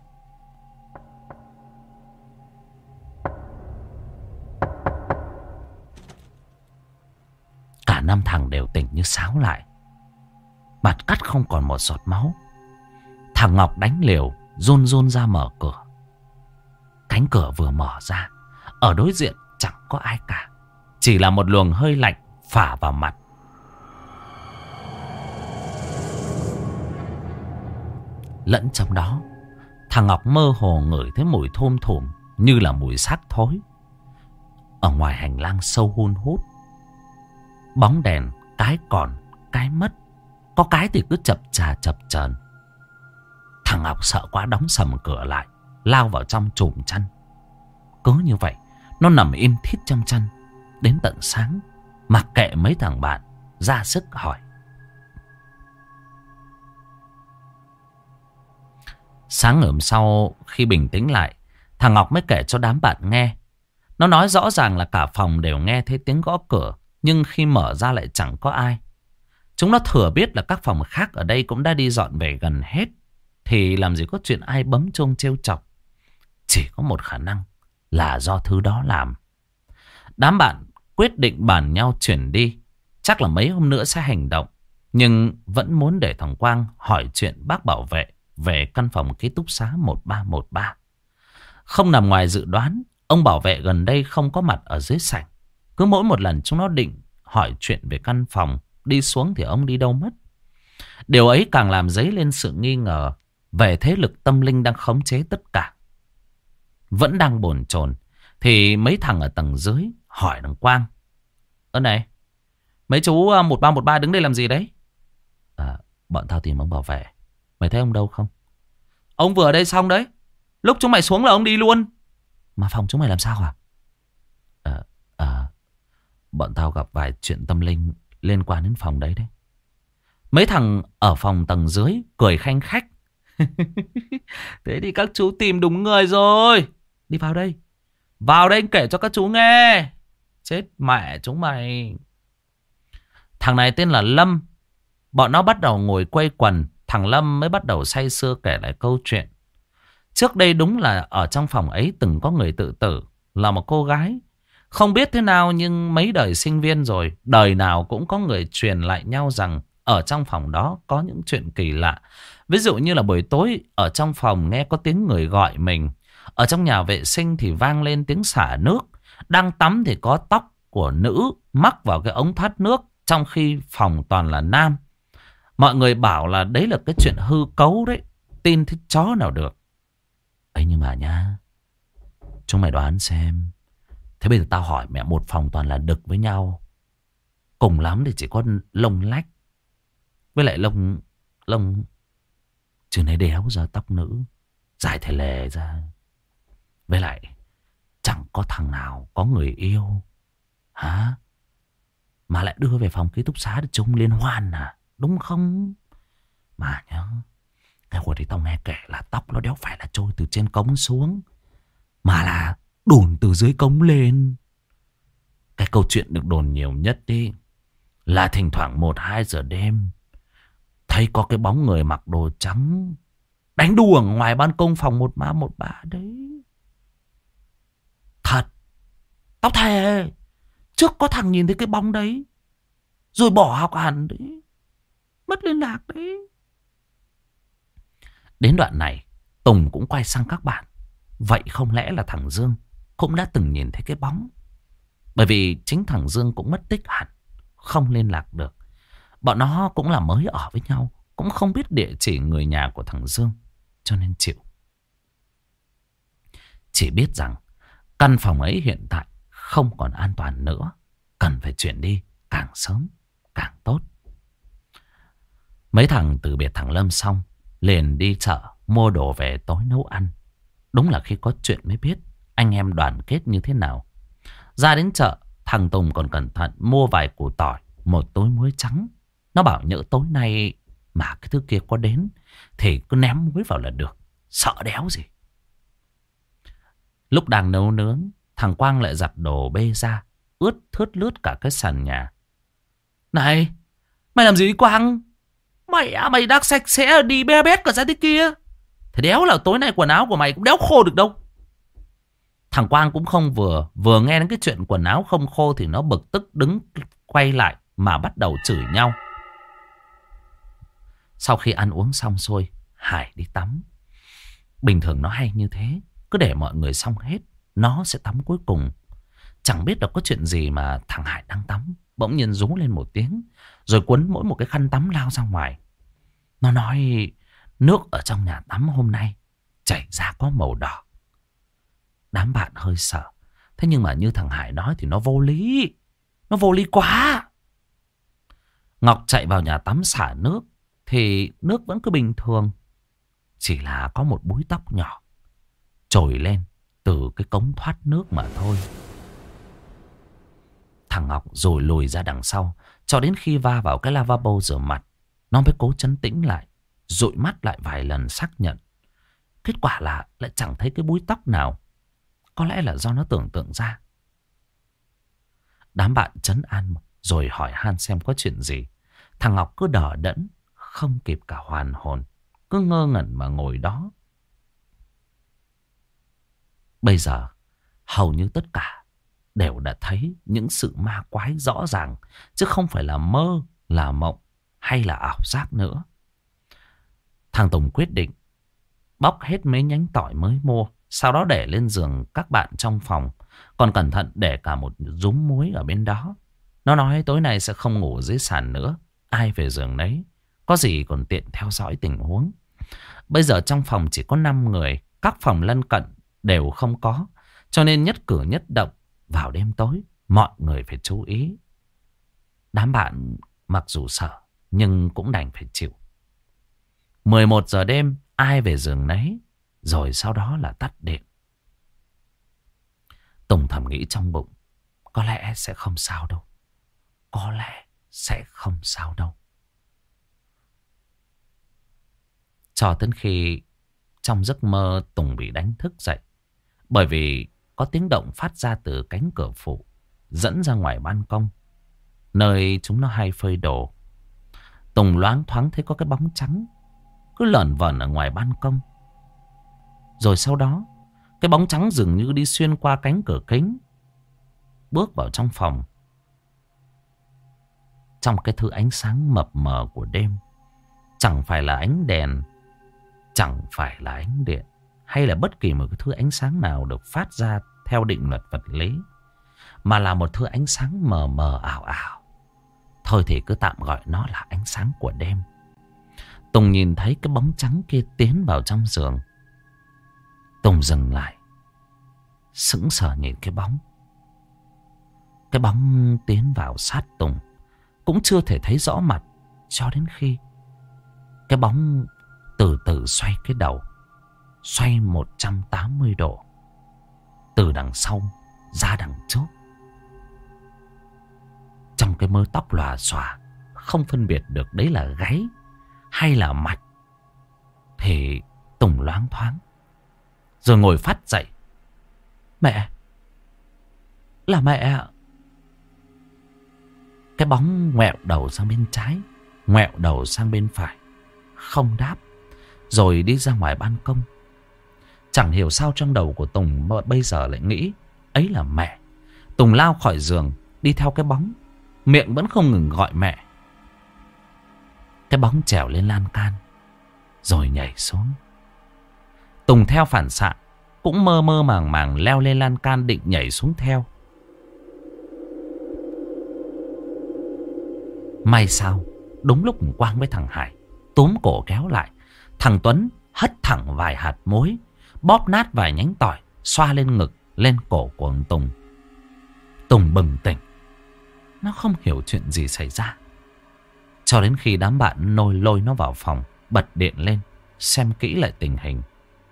Cả năm thằng đều tỉnh như sáo lại. Mặt cắt không còn một giọt máu. Thằng Ngọc đánh liều, run run ra mở cửa. Cánh cửa vừa mở ra, ở đối diện chẳng có ai cả. Chỉ là một luồng hơi lạnh phả vào mặt. Lẫn trong đó, thằng Ngọc mơ hồ ngửi thấy mùi thum thủm như là mùi xác thối. Ở ngoài hành lang sâu hun hút, bóng đèn cái còn cái mất, có cái thì cứ chập chà chập chờn. Thằng Ngọc sợ quá đóng sầm cửa lại, lao vào trong chùm chăn. Cứ như vậy, nó nằm im thít trong chăn đến tận sáng, mặc kệ mấy thằng bạn ra sức hỏi. Sáng hôm sau, khi bình tĩnh lại, thằng Ngọc mới kể cho đám bạn nghe. Nó nói rõ ràng là cả phòng đều nghe thấy tiếng gõ cửa, nhưng khi mở ra lại chẳng có ai. Chúng nó thừa biết là các phòng khác ở đây cũng đã đi dọn về gần hết, thì làm gì có chuyện ai bấm chuông trêu chọc. Chỉ có một khả năng là do thứ đó làm. Đám bạn quyết định bàn nhau chuyển đi. Chắc là mấy hôm nữa sẽ hành động, nhưng vẫn muốn để thằng Quang hỏi chuyện bác bảo vệ về căn phòng ký túc xá một ba một ba. Không nằm ngoài dự đoán, ông bảo vệ gần đây không có mặt ở dưới sảnh. Cứ mỗi một lần chúng nó định hỏi chuyện về căn phòng, đi xuống thì ông đi đâu mất. Điều ấy càng làm dấy lên sự nghi ngờ về thế lực tâm linh đang khống chế tất cả. Vẫn đang bồn chồn thì mấy thằng ở tầng dưới hỏi thằng Quang: Ơ này, mấy chú một ba một ba đứng đây làm gì đấy? À, bọn tao tìm ông bảo vệ. Mày thấy ông đâu không? Ông vừa ở đây xong đấy. Lúc chúng mày xuống là ông đi luôn. Mà phòng chúng mày làm sao à? À, bọn tao gặp vài chuyện tâm linh liên quan đến phòng đấy đấy. Mấy thằng ở phòng tầng dưới cười khanh khách. Thế thì các chú tìm đúng người rồi. Đi vào đây. Vào đây anh kể cho các chú nghe. Chết mẹ chúng mày. Thằng này tên là Lâm. Bọn nó bắt đầu ngồi quây quần. Thằng Lâm mới bắt đầu say sưa kể lại câu chuyện. Trước đây đúng là ở trong phòng ấy từng có người tự tử. Là một cô gái. Không biết thế nào nhưng mấy đời sinh viên rồi, đời nào cũng có người truyền lại nhau rằng ở trong phòng đó có những chuyện kỳ lạ. Ví dụ như là buổi tối ở trong phòng nghe có tiếng người gọi mình. Ở trong nhà vệ sinh thì vang lên tiếng xả nước. Đang tắm thì có tóc của nữ mắc vào cái ống thoát nước, trong khi phòng toàn là nam. Mọi người bảo là đấy là cái chuyện hư cấu đấy. Tin thích chó nào được. Ấy nhưng mà nha, chúng mày đoán xem. Thế bây giờ tao hỏi mẹ, một phòng toàn là đực với nhau, cùng lắm thì chỉ có lông lách với lại lông lông chứ này đéo ra tóc nữ dài thề lề ra. Với lại chẳng có thằng nào có người yêu hả mà lại đưa về phòng ký túc xá để chung liên hoan à, đúng không? Mà nhá, cái hồi đấy tao nghe kể là tóc nó đéo phải là trôi từ trên cống xuống, mà là đồn từ dưới cống lên. Cái câu chuyện được đồn nhiều nhất đi là thỉnh thoảng một hai giờ đêm thấy có cái bóng người mặc đồ trắng đánh đu ở ngoài ban công phòng một ba một ba đấy. Thật, tao thề, trước có thằng nhìn thấy cái bóng đấy rồi bỏ học hẳn đấy, mất liên lạc đấy. Đến đoạn này Tùng cũng quay sang các bạn. Vậy không lẽ là thằng Dương cũng đã từng nhìn thấy cái bóng? Bởi vì chính thằng Dương cũng mất tích hẳn, không liên lạc được. Bọn nó cũng là mới ở với nhau, cũng không biết địa chỉ người nhà của thằng Dương, cho nên chịu. Chỉ biết rằng căn phòng ấy hiện tại không còn an toàn nữa, cần phải chuyển đi càng sớm càng tốt. Mấy thằng từ biệt thằng Lâm xong liền đi chợ mua đồ về tối nấu ăn. Đúng là khi có chuyện mới biết anh em đoàn kết như thế nào. Ra đến chợ, thằng Tùng còn cẩn thận mua vài củ tỏi, một túi muối trắng. Nó bảo nhỡ tối nay mà cái thứ kia có đến thì cứ ném muối vào là được, sợ đéo gì. Lúc đang nấu nướng, thằng Quang lại giặt đồ bê ra, ướt thướt lướt cả cái sàn nhà. Này, mày làm gì Quang? Mày à, mày đang sạch sẽ đi be bét cả ra thế kia. Thế đéo là tối nay quần áo của mày cũng đéo khô được đâu. Thằng Quang cũng không vừa Vừa nghe đến cái chuyện quần áo không khô thì nó bực tức đứng quay lại mà bắt đầu chửi nhau. Sau khi ăn uống xong xuôi, Hải đi tắm. Bình thường nó hay như thế, cứ để mọi người xong hết nó sẽ tắm cuối cùng. Chẳng biết là có chuyện gì mà thằng Hải đang tắm bỗng nhiên rú lên một tiếng, rồi quấn mỗi một cái khăn tắm lao ra ngoài. Nó nói nước ở trong nhà tắm hôm nay chảy ra có màu đỏ. Đám bạn hơi sợ. Thế nhưng mà như thằng Hải nói thì nó vô lý. Nó vô lý quá. Ngọc chạy vào nhà tắm xả nước thì nước vẫn cứ bình thường, chỉ là có một búi tóc nhỏ trồi lên từ cái cống thoát nước mà thôi. Thằng Ngọc rồi lùi ra đằng sau cho đến khi va vào cái lavabo rửa mặt, nó mới cố trấn tĩnh lại, dụi mắt lại vài lần xác nhận. Kết quả là lại chẳng thấy cái búi tóc nào. Có lẽ là do nó tưởng tượng ra. Đám bạn trấn an rồi hỏi han xem có chuyện gì. Thằng Ngọc cứ đờ đẫn, không kịp cả hoàn hồn, cứ ngơ ngẩn mà ngồi đó. Bây giờ hầu như tất cả đều đã thấy những sự ma quái rõ ràng, chứ không phải là mơ, là mộng hay là ảo giác nữa. Thằng Tùng quyết định bóc hết mấy nhánh tỏi mới mua, sau đó để lên giường các bạn trong phòng, còn cẩn thận để cả một rúm muối ở bên đó. Nó nói tối nay sẽ không ngủ dưới sàn nữa, ai về giường nấy, có gì còn tiện theo dõi tình huống. Bây giờ trong phòng chỉ có năm người, các phòng lân cận đều không có, cho nên nhất cử nhất động vào đêm tối mọi người phải chú ý. Đám bạn mặc dù sợ nhưng cũng đành phải chịu. mười một giờ đêm ai về giường nấy, rồi sau đó là tắt điện. Tùng thầm nghĩ trong bụng, có lẽ sẽ không sao đâu. có lẽ sẽ không sao đâu. Cho đến khi trong giấc mơ Tùng bị đánh thức dậy. Bởi vì có tiếng động phát ra từ cánh cửa phụ dẫn ra ngoài ban công, nơi chúng nó hay phơi đồ. Tùng loáng thoáng thấy có cái bóng trắng cứ lởn vởn ở ngoài ban công. Rồi sau đó cái bóng trắng dường như đi xuyên qua cánh cửa kính, bước vào trong phòng. Trong cái thứ ánh sáng mập mờ của đêm, chẳng phải là ánh đèn, chẳng phải là ánh điện, hay là bất kỳ một cái thứ ánh sáng nào được phát ra theo định luật vật lý, mà là một thứ ánh sáng mờ mờ ảo ảo. Thôi thì cứ tạm gọi nó là ánh sáng của đêm. Tùng nhìn thấy cái bóng trắng kia tiến vào trong giường. Tùng dừng lại, sững sờ nhìn cái bóng. Cái bóng tiến vào sát Tùng, cũng chưa thể thấy rõ mặt, cho đến khi cái bóng từ từ xoay cái đầu, xoay một trăm tám mươi độ, từ đằng sau ra đằng trước. Trong cái mớ tóc lòa xòa, không phân biệt được đấy là gáy hay là mạch, thì Tùng loáng thoáng, rồi ngồi phắt dậy. Mẹ! Là mẹ ạ! Cái bóng ngoẹo đầu sang bên trái, ngoẹo đầu sang bên phải, không đáp, rồi đi ra ngoài ban công. Chẳng hiểu sao trong đầu của Tùng bây giờ lại nghĩ ấy là mẹ. Tùng lao khỏi giường, đi theo cái bóng, miệng vẫn không ngừng gọi mẹ. Cái bóng trèo lên lan can, rồi nhảy xuống. Tùng theo phản xạ, cũng mơ mơ màng màng leo lên lan can định nhảy xuống theo. May sao đúng lúc Quang với thằng Hải túm cổ kéo lại, thằng Tuấn hất thẳng vài hạt muối, bóp nát vài nhánh tỏi, xoa lên ngực, lên cổ của ông Tùng. Tùng bừng tỉnh, nó không hiểu chuyện gì xảy ra, cho đến khi đám bạn nôi lôi nó vào phòng, bật điện lên xem kỹ lại tình hình.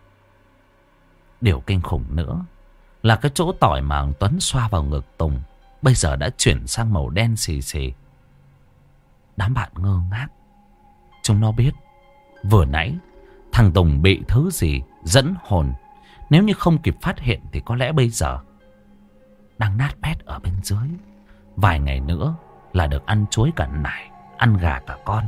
Điều kinh khủng nữa là cái chỗ tỏi mà ông Tuấn xoa vào ngực Tùng bây giờ đã chuyển sang màu đen xì xì. Đám bạn ngơ ngác. Chúng nó biết vừa nãy thằng Tùng bị thứ gì dẫn hồn. Nếu như không kịp phát hiện thì có lẽ bây giờ đang nát bét ở bên dưới. Vài ngày nữa là được ăn chuối cả nải, ăn gà cả con.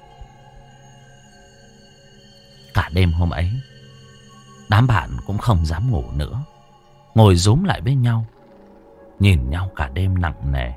Cả đêm hôm ấy, đám bạn cũng không dám ngủ nữa, ngồi rúm lại với nhau, nhìn nhau cả đêm nặng nề.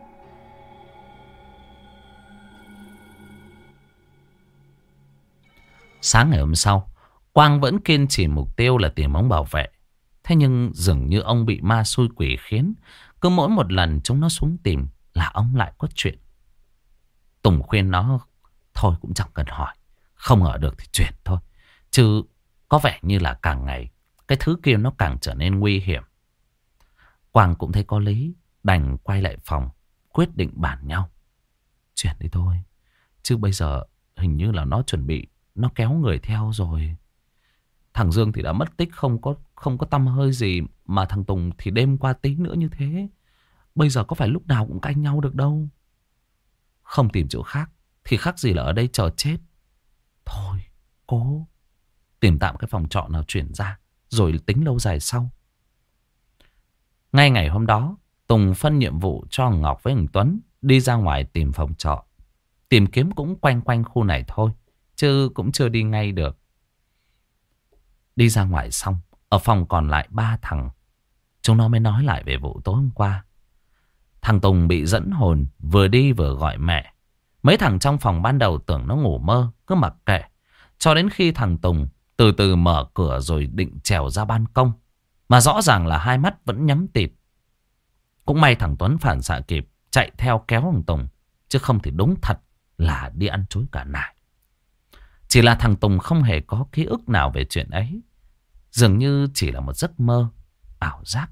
Sáng ngày hôm sau, Quang vẫn kiên trì mục tiêu là tìm ông bảo vệ. Thế nhưng dường như ông bị ma xui quỷ khiến, cứ mỗi một lần chúng nó xuống tìm là ông lại có chuyện. Tùng khuyên nó thôi cũng chẳng cần hỏi, không ở được thì chuyển thôi. Chứ có vẻ như là càng ngày cái thứ kia nó càng trở nên nguy hiểm. Quang cũng thấy có lý, đành quay lại phòng, quyết định bàn nhau. Chuyển đi thôi, chứ bây giờ hình như là nó chuẩn bị, nó kéo người theo rồi. Thằng Dương thì đã mất tích, không có không có tăm hơi gì, mà thằng Tùng thì đêm qua tí nữa như thế. Bây giờ có phải lúc nào cũng canh nhau được đâu. Không tìm chỗ khác thì khác gì là ở đây chờ chết. Thôi cố tìm tạm cái phòng trọ nào chuyển ra, rồi tính lâu dài sau. Ngay ngày hôm đó, Tùng phân nhiệm vụ cho Ngọc với thằng Tuấn đi ra ngoài tìm phòng trọ. Tìm kiếm cũng quanh quanh khu này thôi, chứ cũng chưa đi ngay được. Đi ra ngoài xong, ở phòng còn lại ba thằng. Chúng nó mới nói lại về vụ tối hôm qua. Thằng Tùng bị dẫn hồn, vừa đi vừa gọi mẹ. Mấy thằng trong phòng ban đầu tưởng nó ngủ mơ, cứ mặc kệ. Cho đến khi thằng Tùng từ từ mở cửa rồi định trèo ra ban công, mà rõ ràng là hai mắt vẫn nhắm tịt. Cũng may thằng Tuấn phản xạ kịp, chạy theo kéo thằng Tùng, chứ không thì đúng thật là đi ăn chuối cả nải. Chỉ là thằng Tùng không hề có ký ức nào về chuyện ấy. Dường như chỉ là một giấc mơ, ảo giác.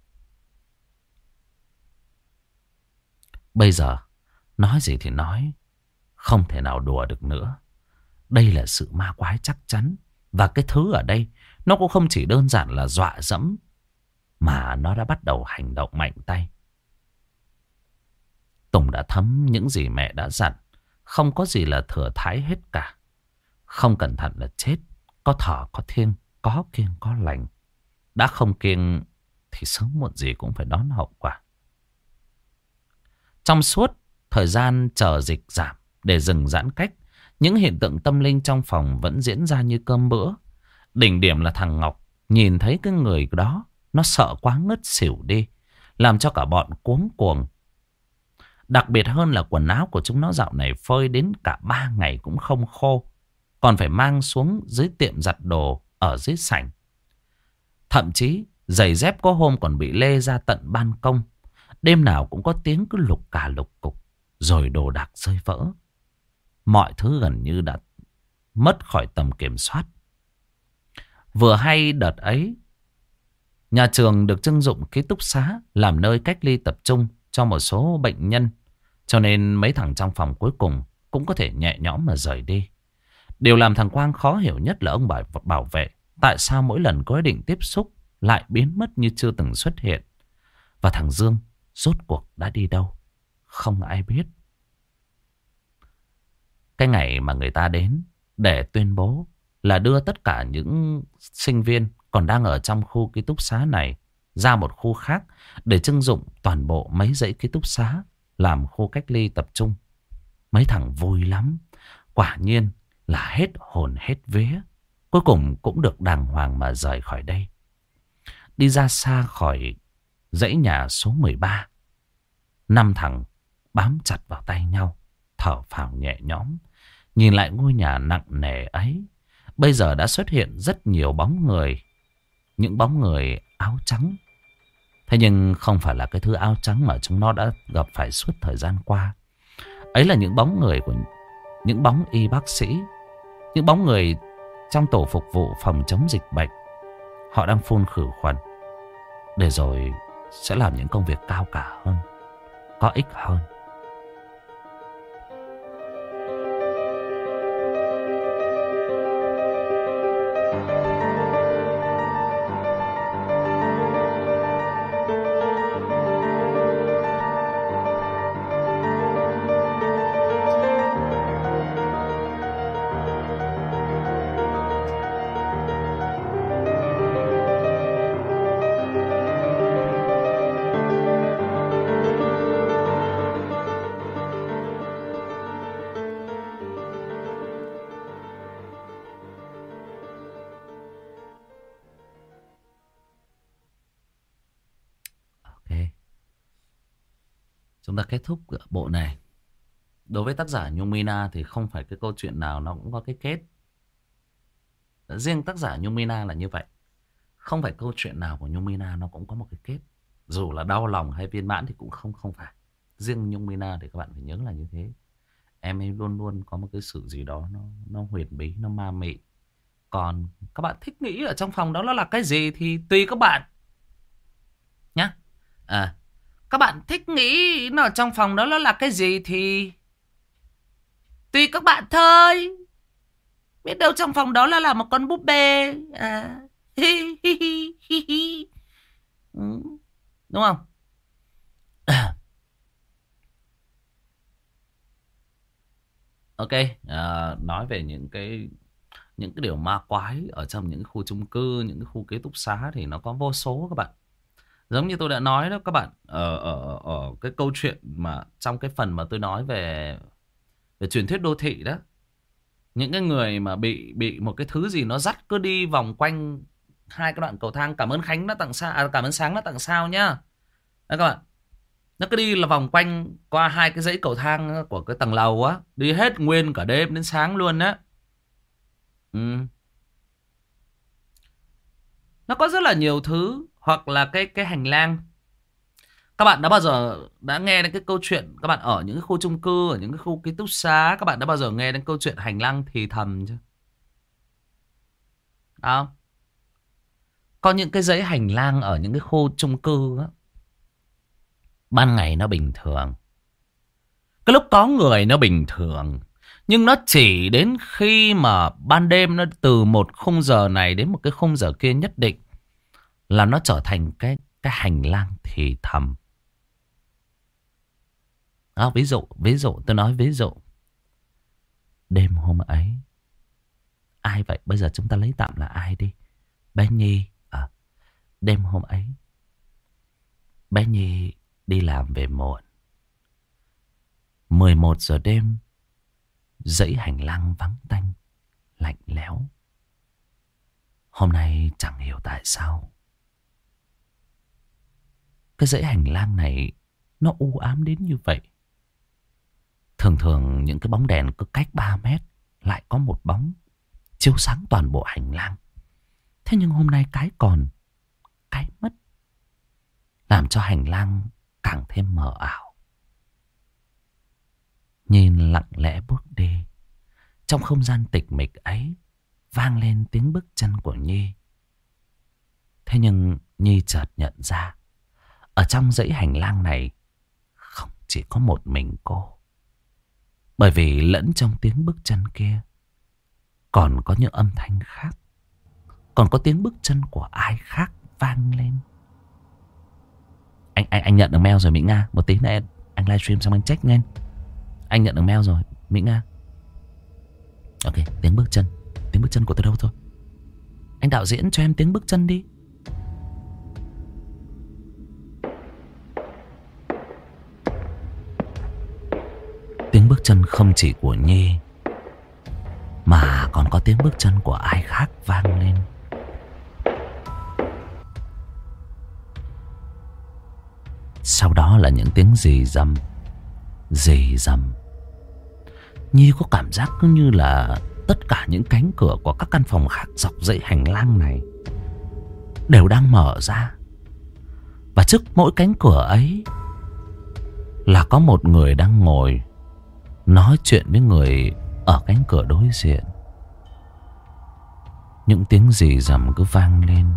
Bây giờ, nói gì thì nói, không thể nào đùa được nữa. Đây là sự ma quái chắc chắn. Và cái thứ ở đây, nó cũng không chỉ đơn giản là dọa dẫm, mà nó đã bắt đầu hành động mạnh tay. Tùng đã thấm những gì mẹ đã dặn. Không có gì là thừa thãi hết cả. Không cẩn thận là chết. Có thở có thiêng, có kiêng có lành. Đã không kiêng thì sớm muộn gì cũng phải đón hậu quả. Trong suốt thời gian chờ dịch giảm để dừng giãn cách, những hiện tượng tâm linh trong phòng vẫn diễn ra như cơm bữa. Đỉnh điểm là thằng Ngọc nhìn thấy cái người đó, nó sợ quá ngất xỉu đi, làm cho cả bọn cuống cuồng. Đặc biệt hơn là quần áo của chúng nó dạo này phơi đến cả ba ngày cũng không khô, còn phải mang xuống dưới tiệm giặt đồ ở dưới sảnh. Thậm chí giày dép có hôm còn bị lê ra tận ban công. Đêm nào cũng có tiếng cứ lục cà lục cục, rồi đồ đạc rơi vỡ. Mọi thứ gần như đã mất khỏi tầm kiểm soát. Vừa hay đợt ấy, nhà trường được trưng dụng ký túc xá làm nơi cách ly tập trung cho một số bệnh nhân. Cho nên mấy thằng trong phòng cuối cùng cũng có thể nhẹ nhõm mà rời đi. Điều làm thằng Quang khó hiểu nhất là ông bảo, bảo vệ tại sao mỗi lần có ý định tiếp xúc lại biến mất như chưa từng xuất hiện. Và thằng Dương rốt cuộc đã đi đâu, không ai biết. Cái ngày mà người ta đến để tuyên bố là đưa tất cả những sinh viên còn đang ở trong khu ký túc xá này ra một khu khác để trưng dụng toàn bộ mấy dãy ký túc xá làm khu cách ly tập trung. Mấy thằng vui lắm. Quả nhiên là hết hồn hết vía. Cuối cùng cũng được đàng hoàng mà rời khỏi đây. Đi ra xa khỏi dãy nhà số mười ba. Năm thằng bám chặt vào tay nhau, thở phào nhẹ nhõm. Nhìn lại ngôi nhà nặng nề ấy, bây giờ đã xuất hiện rất nhiều bóng người. Những bóng người áo trắng. Thế nhưng không phải là cái thứ áo trắng mà chúng nó đã gặp phải suốt thời gian qua. Ấy là những bóng người của những bóng y bác sĩ, những bóng người trong tổ phục vụ phòng chống dịch bệnh. Họ đang phun khử khuẩn để rồi sẽ làm những công việc cao cả hơn, có ích hơn. Chúng ta kết thúc bộ này. Đối với tác giả Nhung Mina thì không phải cái câu chuyện nào nó cũng có cái kết. Riêng tác giả Nhung Mina là như vậy. Không phải câu chuyện nào của Nhung Mina nó cũng có một cái kết. Dù là đau lòng hay viên mãn thì cũng không không phải. Riêng Nhung Mina thì các bạn phải nhớ là như thế. Em ấy luôn luôn có một cái sự gì đó nó, nó huyền bí, nó ma mị. Còn các bạn thích nghĩ ở trong phòng đó nó là cái gì thì tùy các bạn. Nhá. À, các bạn thích nghĩ nó ở trong phòng đó nó là cái gì thì tùy các bạn thôi. Biết đâu trong phòng đó là, là một con búp bê. À. Đúng không? Ok, à, nói về những cái những cái điều ma quái ở trong những khu chung cư, những cái khu ký túc xá thì nó có vô số các bạn. Giống như tôi đã nói đó các bạn, ở ở ở cái câu chuyện mà trong cái phần mà tôi nói về về truyền thuyết đô thị đó, những cái người mà bị bị một cái thứ gì nó dắt cứ đi vòng quanh hai cái đoạn cầu thang. Cảm ơn Khánh đã tặng sao, à, cảm ơn Sáng đã tặng sao nhá. Đấy các bạn, nó cứ đi là vòng quanh qua hai cái dãy cầu thang của cái tầng lầu á, đi hết nguyên cả đêm đến sáng luôn á. Ừ. Nó có rất là nhiều thứ. Hoặc là cái cái hành lang. Các bạn đã bao giờ đã nghe đến cái câu chuyện, các bạn ở những cái khu chung cư, ở những cái khu ký túc xá, các bạn đã bao giờ nghe đến câu chuyện hành lang thì thầm chưa? Không? Có những cái dãy hành lang ở những cái khu chung cư á, ban ngày nó bình thường, cái lúc có người nó bình thường. Nhưng nó chỉ đến khi mà ban đêm nó từ một khung giờ này đến một cái khung giờ kia nhất định là nó trở thành cái, cái hành lang thì thầm. À, ví dụ, ví dụ, tôi nói ví dụ. Đêm hôm ấy, ai vậy? Bây giờ chúng ta lấy tạm là ai đi? Bé Nhi. À, đêm hôm ấy, bé Nhi đi làm về muộn. mười một giờ đêm, dãy hành lang vắng tanh, lạnh lẽo. Hôm nay chẳng hiểu tại sao cái dãy hành lang này nó u ám đến như vậy. Thường thường những cái bóng đèn cứ cách ba mét lại có một bóng chiếu sáng toàn bộ hành lang. Thế nhưng hôm nay cái còn, cái mất, làm cho hành lang càng thêm mờ ảo. Nhìn lặng lẽ bước đi. Trong không gian tịch mịch ấy vang lên tiếng bước chân của Nhi. Thế nhưng Nhi chợt nhận ra, ở trong dãy hành lang này không chỉ có một mình cô. Bởi vì lẫn trong tiếng bước chân kia còn có những âm thanh khác. Còn có tiếng bước chân của ai khác vang lên. Anh anh anh nhận được mail rồi Mỹ Nga. Một tí nữa anh livestream xong anh check nghe. Anh nhận được mail rồi Mỹ Nga. Ok, tiếng bước chân. Tiếng bước chân của tôi đâu thôi? Anh đạo diễn cho em tiếng bước chân đi. Tiếng bước chân không chỉ của Nhi, mà còn có tiếng bước chân của ai khác vang lên. Sau đó là những tiếng rì rầm, rì rầm. Nhi có cảm giác cứ như là tất cả những cánh cửa của các căn phòng khác dọc dãy hành lang này đều đang mở ra. Và trước mỗi cánh cửa ấy là có một người đang ngồi nói chuyện với người ở cánh cửa đối diện. Những tiếng rì rầm cứ vang lên.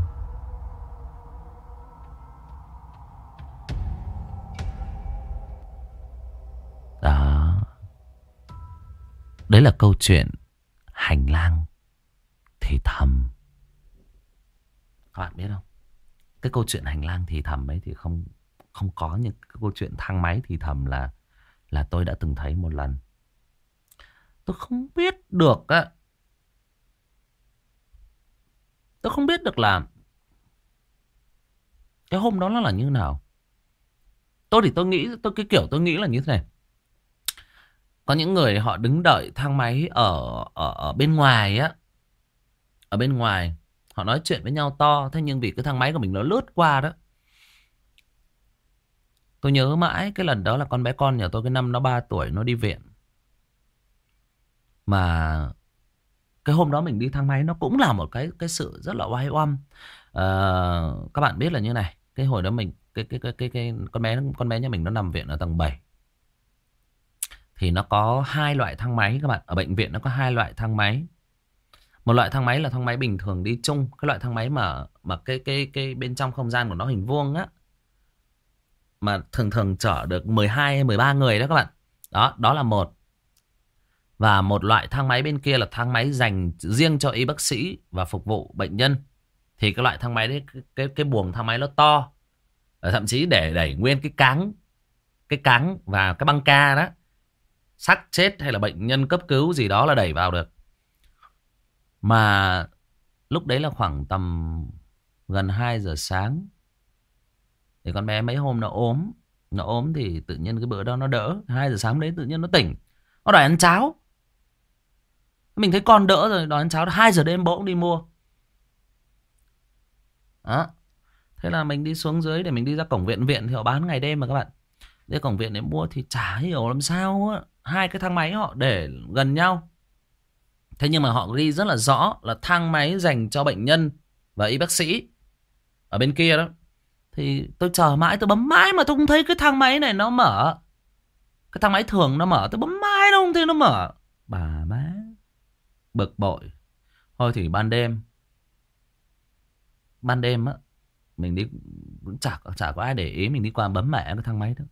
Đó. Đấy là câu chuyện hành lang thì thầm. Các bạn biết không? Cái câu chuyện hành lang thì thầm ấy thì không không có, những cái câu chuyện thang máy thì thầm là là tôi đã từng thấy một lần. Tôi không biết được á. Tôi không biết được là cái hôm đó nó là như nào. Tôi thì tôi nghĩ, tôi cái kiểu tôi nghĩ là như thế này. Có những người họ đứng đợi thang máy ở ở ở bên ngoài á. Ở bên ngoài họ nói chuyện với nhau to. Thế nhưng vì cái thang máy của mình nó lướt qua đó. Tôi nhớ mãi cái lần đó là con bé con nhà tôi, cái năm nó ba tuổi, nó đi viện. Mà cái hôm đó mình đi thang máy nó cũng là một cái cái sự rất là oai oăm. À, các bạn biết là như này, cái hồi đó mình cái cái cái cái, cái con bé con bé nhà mình nó nằm viện ở tầng bảy. Thì nó có hai loại thang máy các bạn. Ở bệnh viện nó có hai loại thang máy. Một loại thang máy là thang máy bình thường đi chung, cái loại thang máy mà mà cái cái cái bên trong không gian của nó hình vuông á, mà thường thường chở được mười hai hay mười ba người đó các bạn. Đó, đó là một. Và một loại thang máy bên kia là thang máy dành riêng cho y bác sĩ và phục vụ bệnh nhân. Thì cái loại thang máy đấy, cái cái, cái buồng thang máy nó to. Thậm chí để đẩy nguyên cái cáng, cái cáng và cái băng ca đó, xác chết hay là bệnh nhân cấp cứu gì đó là đẩy vào được. Mà lúc đấy là khoảng tầm gần hai giờ sáng. Thì con bé mấy hôm nó ốm. Nó ốm thì tự nhiên cái bữa đó nó đỡ. Hai giờ sáng đấy tự nhiên nó tỉnh. Nó đòi ăn cháo. Mình thấy con đỡ rồi, đòi ăn cháo. Hai giờ đêm bố cũng đi mua. Đó. Thế là mình đi xuống dưới để mình đi ra cổng viện. Viện thì họ bán ngày đêm mà các bạn. Đi cổng viện để mua thì chả hiểu làm sao á. Hai cái thang máy họ để gần nhau. Thế nhưng mà họ ghi rất là rõ là thang máy dành cho bệnh nhân và y bác sĩ ở bên kia đó. Thì tôi chờ mãi, tôi bấm mãi mà tôi không thấy cái thang máy này nó mở. Cái thang máy thường nó mở, tôi bấm mãi nó không thấy nó mở. Bà má bực bội. Thôi thì ban đêm Ban đêm á, mình đi cũng chả, chả có ai để ý, mình đi qua bấm mẹ cái thang máy đó.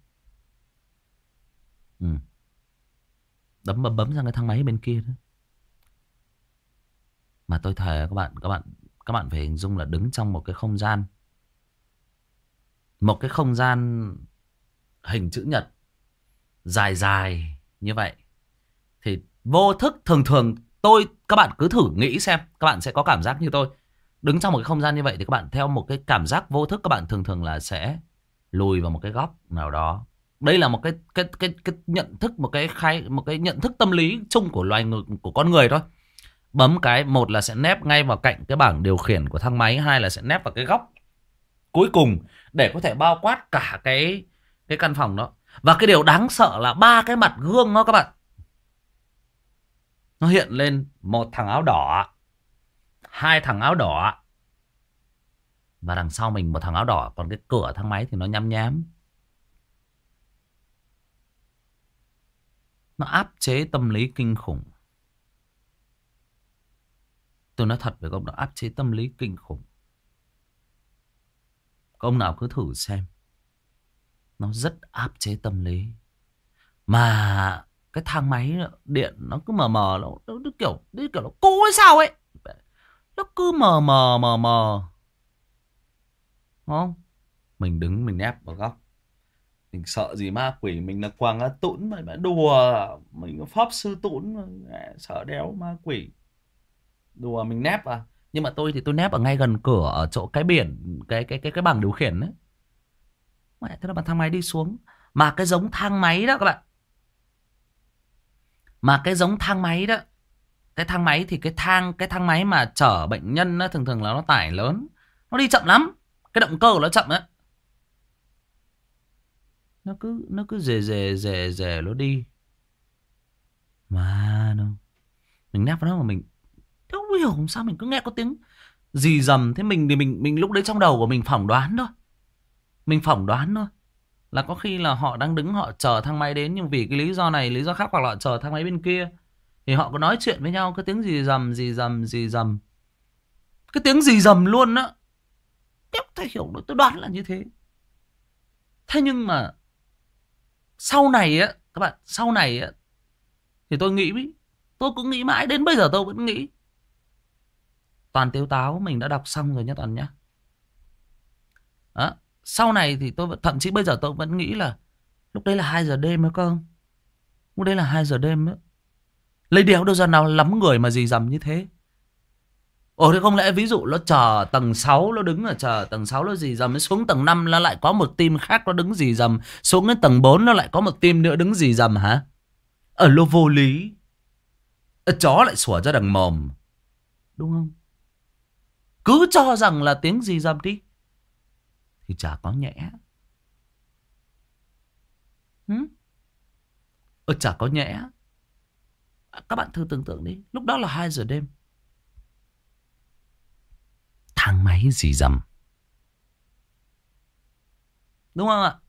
Ừ. Bấm bấm bấm sang cái thang máy bên kia đó. Mà tôi thề các bạn, các bạn các bạn phải hình dung là đứng trong một cái không gian, một cái không gian hình chữ nhật. dài dài như vậy. Thì vô thức thường thường tôi, các bạn cứ thử nghĩ xem, các bạn sẽ có cảm giác như tôi. Đứng trong một cái không gian như vậy thì các bạn theo một cái cảm giác vô thức, các bạn thường thường là sẽ lùi vào một cái góc nào đó. Đây là một cái cái cái cái nhận thức, một cái khai một cái nhận thức tâm lý chung của loài người, của con người thôi. Bấm cái một là sẽ nép ngay vào cạnh cái bảng điều khiển của thang máy, hai là sẽ nép vào cái góc cuối cùng để có thể bao quát cả cái cái căn phòng đó. Và cái điều đáng sợ là ba cái mặt gương đó các bạn, nó hiện lên một thằng áo đỏ, hai thằng áo đỏ, và đằng sau mình một thằng áo đỏ. Còn cái cửa thang máy thì nó nhăm nhám. Nó áp chế tâm lý kinh khủng. Tôi nói thật với các ông, nó áp chế tâm lý kinh khủng. Các ông nào cứ thử xem. Nó rất áp chế tâm lý. Mà cái thang máy điện nó cứ mờ mờ, nó, nó, nó kiểu nó kiểu nó cũ hay sao ấy. Nó cứ mờ mờ mờ mờ. Đúng không? Mình đứng mình nép vào góc. Mình sợ gì ma quỷ, mình là Quang Á Tũn mà mà đùa, mình là Pháp Sư Tũn, sợ đéo ma quỷ. Đùa mình nép à. Nhưng mà tôi thì tôi nép ở ngay gần cửa, ở chỗ cái biển, cái cái cái cái bảng điều khiển đấy. Mẹ, thế là bằng thang máy đi xuống. Mà cái giống thang máy đó các bạn. Mà cái giống thang máy đó, cái thang máy thì cái thang cái thang máy mà chở bệnh nhân nó thường thường là nó tải lớn, nó đi chậm lắm, cái động cơ của nó chậm ấy. Nó cứ nó cứ rề rề rề rề nó đi. Mà đâu, mình nép vào đó mà mình không hiểu sao mình cứ nghe có tiếng rì rầm. Thế mình thì mình mình lúc đấy trong đầu của mình phỏng đoán thôi. Mình phỏng đoán thôi là có khi là họ đang đứng họ chờ thang máy đến, nhưng vì cái lý do này lý do khác, hoặc là họ chờ thang máy bên kia thì họ có nói chuyện với nhau. Cái tiếng rì rầm rì rầm rì rầm, cái tiếng rì rầm luôn á. Không thể hiểu được, tôi đoán là như thế. Thế nhưng mà sau này á các bạn, sau này á thì tôi nghĩ, tôi cũng nghĩ mãi đến bây giờ tôi vẫn nghĩ. Toàn Tiếu Táo mình đã đọc xong rồi nhá Toàn nhá. Đó. Sau này thì tôi thậm chí bây giờ tôi vẫn nghĩ là lúc đấy là hai giờ đêm ấy cơ. Lúc đấy là hai giờ đêm ấy. Lấy đéo đâu ra nào lắm người mà rì rầm như thế. Ồ thế không lẽ ví dụ nó chờ tầng sáu, nó đứng ở chờ tầng sáu nó rì rầm, xuống tầng năm nó lại có một team khác nó đứng rì rầm, xuống đến tầng bốn nó lại có một team nữa đứng rì rầm hả? Ở lô vô lý. Ở chó lại sủa ra đằng mồm. Đúng không? Cứ cho rằng là tiếng rì rầm đi thì chả có nhẽ. Hứ? Ờ chả có nhẽ. Các bạn thử tưởng tượng đi, lúc đó là hai giờ đêm, thang máy rì rầm, đúng không ạ?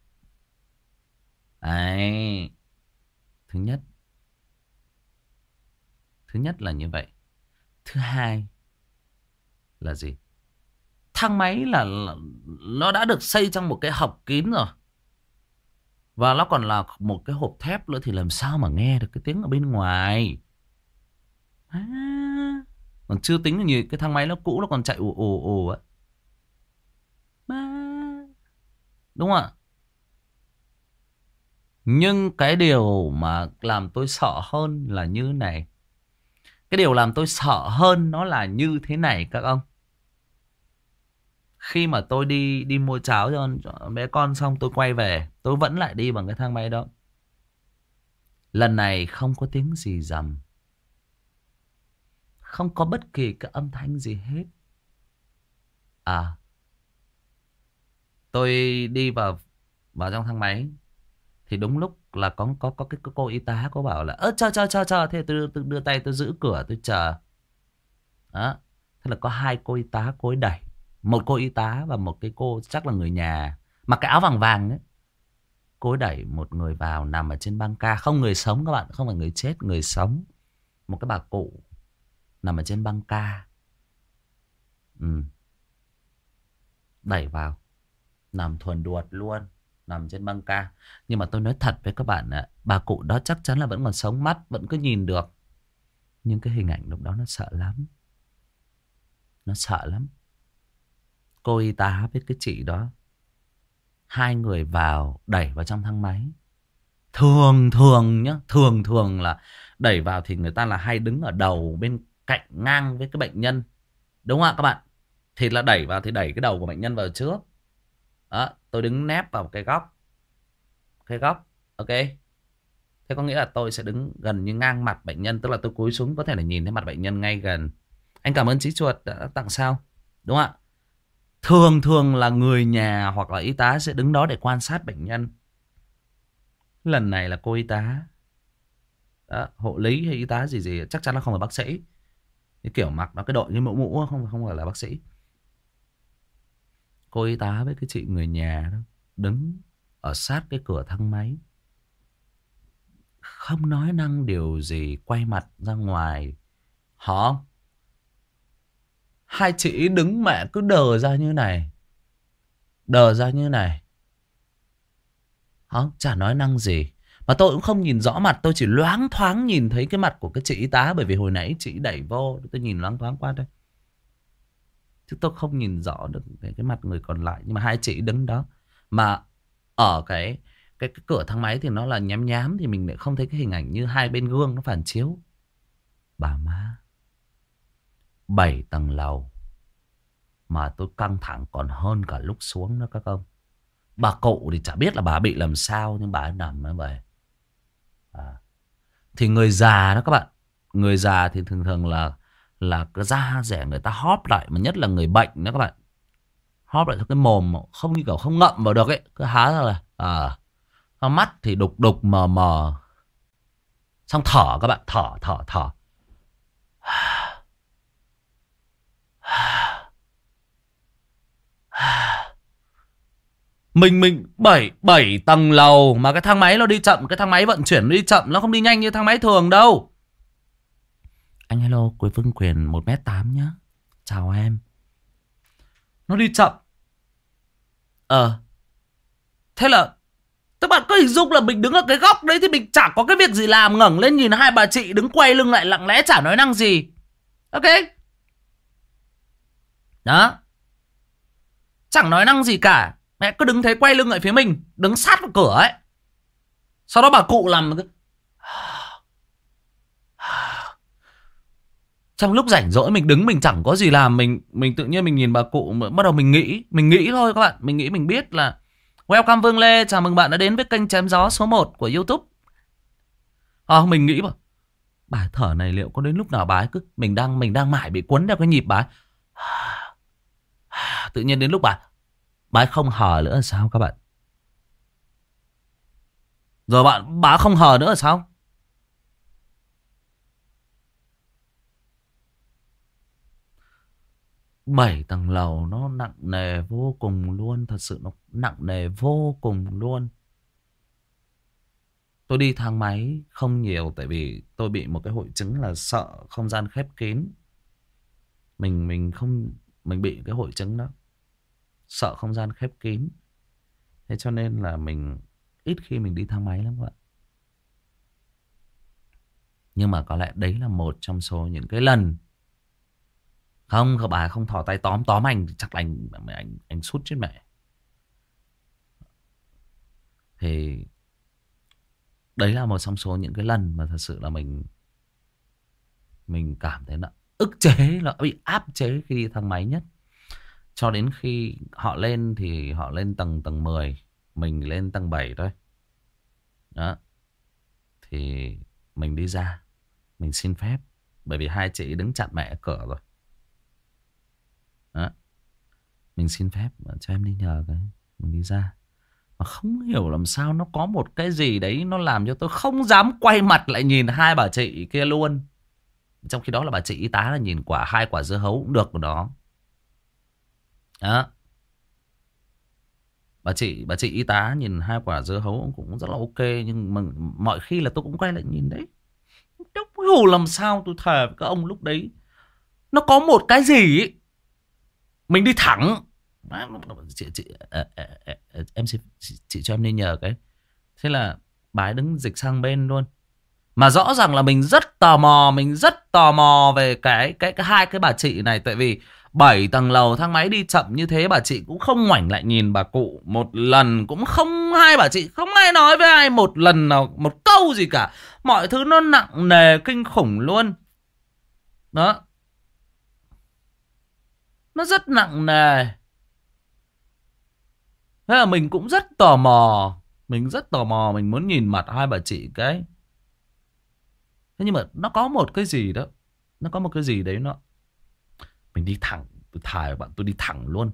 Đấy. Thứ nhất Thứ nhất là như vậy. Thứ hai là gì? Thang máy là, là nó đã được xây trong một cái hộc kín rồi, và nó còn là một cái hộp thép nữa, thì làm sao mà nghe được cái tiếng ở bên ngoài à, còn chưa tính là như cái thang máy nó cũ, nó còn chạy ù ù ù á. Đúng không ạ? Nhưng cái điều mà làm tôi sợ hơn là như này. Cái điều làm tôi sợ hơn nó là như thế này các ông. Khi mà tôi đi đi mua cháo cho, cho bé con xong tôi quay về, tôi vẫn lại đi bằng cái thang máy đó. Lần này không có tiếng gì rầm, không có bất kỳ cái âm thanh gì hết. À, tôi đi vào vào trong thang máy thì đúng lúc là có có có cái cô y tá có bảo là ơ chờ chờ chờ chờ, thế tôi, tôi đưa tay tôi giữ cửa tôi chờ. Đó. Thế là có hai cô y tá, cô ấy đẩy, một cô y tá và một cái cô chắc là người nhà mặc cái áo vàng vàng ấy. Cô ấy đẩy một người vào nằm ở trên băng ca, không người sống các bạn, không phải người chết, người sống. Một cái bà cụ nằm ở trên băng ca. Ừ. Đẩy vào, nằm thuần đuột luôn, nằm trên băng ca. Nhưng mà tôi nói thật với các bạn ạ, bà cụ đó chắc chắn là vẫn còn sống, mắt vẫn cứ nhìn được. Nhưng cái hình ảnh lúc đó nó sợ lắm. Nó sợ lắm. Cô y tá với cái chị đó, hai người vào đẩy vào trong thang máy. Thường thường nhá, thường thường là đẩy vào thì người ta là hay đứng ở đầu bên cạnh ngang với cái bệnh nhân. Đúng không ạ các bạn? Thì là đẩy vào thì đẩy cái đầu của bệnh nhân vào trước. Đó, tôi đứng nép vào cái góc. Cái góc, ok. Thế có nghĩa là tôi sẽ đứng gần như ngang mặt bệnh nhân. Tức là tôi cúi xuống có thể là nhìn thấy mặt bệnh nhân ngay gần. Anh cảm ơn Chí Chuột đã tặng sao. Đúng không ạ? Thường thường là người nhà hoặc là y tá sẽ đứng đó để quan sát bệnh nhân. Lần này là cô y tá. Đó, hộ lý hay y tá gì gì chắc chắn là không phải bác sĩ. Cái kiểu mặc nó cái đội cái mũ mũ không không phải là bác sĩ. Cô y tá với cái chị người nhà đó đứng ở sát cái cửa thang máy, không nói năng điều gì, quay mặt ra ngoài. Hả? Hai chị đứng mẹ cứ đờ ra như này. Đờ ra như này. Hả? Chả nói năng gì. Mà tôi cũng không nhìn rõ mặt. Tôi chỉ loáng thoáng nhìn thấy cái mặt của cái chị y tá. Bởi vì hồi nãy chị đẩy vô. Tôi nhìn loáng thoáng qua đây. Chứ tôi không nhìn rõ được cái, cái mặt người còn lại. Nhưng mà hai chị đứng đó. Mà ở cái, cái, cái cửa thang máy thì nó là nhám nhám. Thì mình lại không thấy cái hình ảnh như hai bên gương nó phản chiếu. Bà má. Bảy tầng lầu. Mà tôi căng thẳng còn hơn cả lúc xuống đó các ông. Bà cụ thì chả biết là bà bị làm sao. Nhưng bà ấy nằm như vậy. À. Thì người già đó các bạn. Người già thì thường thường là là cái da rẻ người ta hóp lại. Mà nhất là người bệnh đó các bạn. Hóp lại theo cái mồm không như kiểu không ngậm vào được ấy. Cứ há ra là à. Mắt thì đục đục mờ mờ. Xong thở các bạn. Thở thở thở. Mình mình bảy bảy tầng lầu mà cái thang máy nó đi chậm, cái thang máy vận chuyển nó đi chậm, nó không đi nhanh như thang máy thường đâu. Anh hello, Quế Vương Quyền một mét tám nhá. Chào em. Nó đi chậm. Ờ. Thế là các bạn có hình dung là mình đứng ở cái góc đấy thì mình chẳng có cái việc gì làm, ngẩng lên nhìn hai bà chị đứng quay lưng lại lặng lẽ chả nói năng gì. Ok. Đó. Chẳng nói năng gì cả. Mẹ cứ đứng thế quay lưng lại phía mình, đứng sát vào cửa ấy. Sau đó bà cụ làm cái... Trong lúc rảnh rỗi mình đứng mình chẳng có gì làm. Mình mình tự nhiên mình nhìn bà cụ. Bắt đầu mình nghĩ. Mình nghĩ thôi các bạn. Mình nghĩ mình biết là welcome Vương Lê. Chào mừng bạn đã đến với kênh Chém Gió số một của YouTube. À, mình nghĩ bảo bà thở này liệu có đến lúc nào bà ấy cứ... Mình đang mình đang mải bị cuốn theo cái nhịp bà ấy. Tự nhiên đến lúc bà Bà ấy không hờ nữa là sao các bạn? Rồi bạn bà không hờ nữa là sao? Bảy tầng lầu nó nặng nề vô cùng luôn. Thật sự nó nặng nề vô cùng luôn. Tôi đi thang máy không nhiều. Tại vì tôi bị một cái hội chứng là sợ không gian khép kín. Mình mình không Mình bị cái hội chứng đó. Sợ không gian khép kín. Thế cho nên là mình ít khi mình đi thang máy lắm các bạn. Nhưng mà có lẽ đấy là một trong số những cái lần. Không, các bà không thò tay tóm tóm anh chắc là anh anh anh sút chết mẹ. Thì đấy là một trong số những cái lần mà thật sự là mình mình cảm thấy là ức chế, là bị áp chế khi đi thang máy nhất. Cho đến khi họ lên thì họ lên tầng tầng mười, mình lên tầng bảy thôi. Đó. Thì mình đi ra, mình xin phép. Bởi vì hai chị đứng chặn mẹ ở cửa rồi. Đó. Mình xin phép cho em đi nhờ cái. Mình đi ra. Mà không hiểu làm sao nó có một cái gì đấy nó làm cho tôi không dám quay mặt lại nhìn hai bà chị kia luôn. Trong khi đó là bà chị y tá là nhìn quả hai quả dưa hấu cũng được của nó. Đó. Bà chị bà chị y tá nhìn hai quả dưa hấu cũng rất là ok. Nhưng mà mọi khi là tôi cũng quay lại nhìn đấy. Đâu hiểu làm sao tôi thề với các ông lúc đấy. Nó có một cái gì ấy. Mình đi thẳng. Chị, chị, à, à, à, em chị, chị cho em đi nhờ cái. Thế là bà ấy đứng dịch sang bên luôn. Mà rõ ràng là mình rất tò mò. Mình rất tò mò về cái, cái, cái hai cái bà chị này. Tại vì Bảy tầng lầu thang máy đi chậm như thế bà chị cũng không ngoảnh lại nhìn bà cụ một lần. Cũng không, hai bà chị không ai nói với ai một lần nào, một câu gì cả. Mọi thứ nó nặng nề kinh khủng luôn. Đó. Nó rất nặng nề. Thế là mình cũng rất tò mò. Mình rất tò mò, mình muốn nhìn mặt hai bà chị cái. Thế nhưng mà nó có một cái gì đó. Nó có một cái gì đấy nó. Mình đi thẳng, tôi thà với bạn tôi đi thẳng luôn.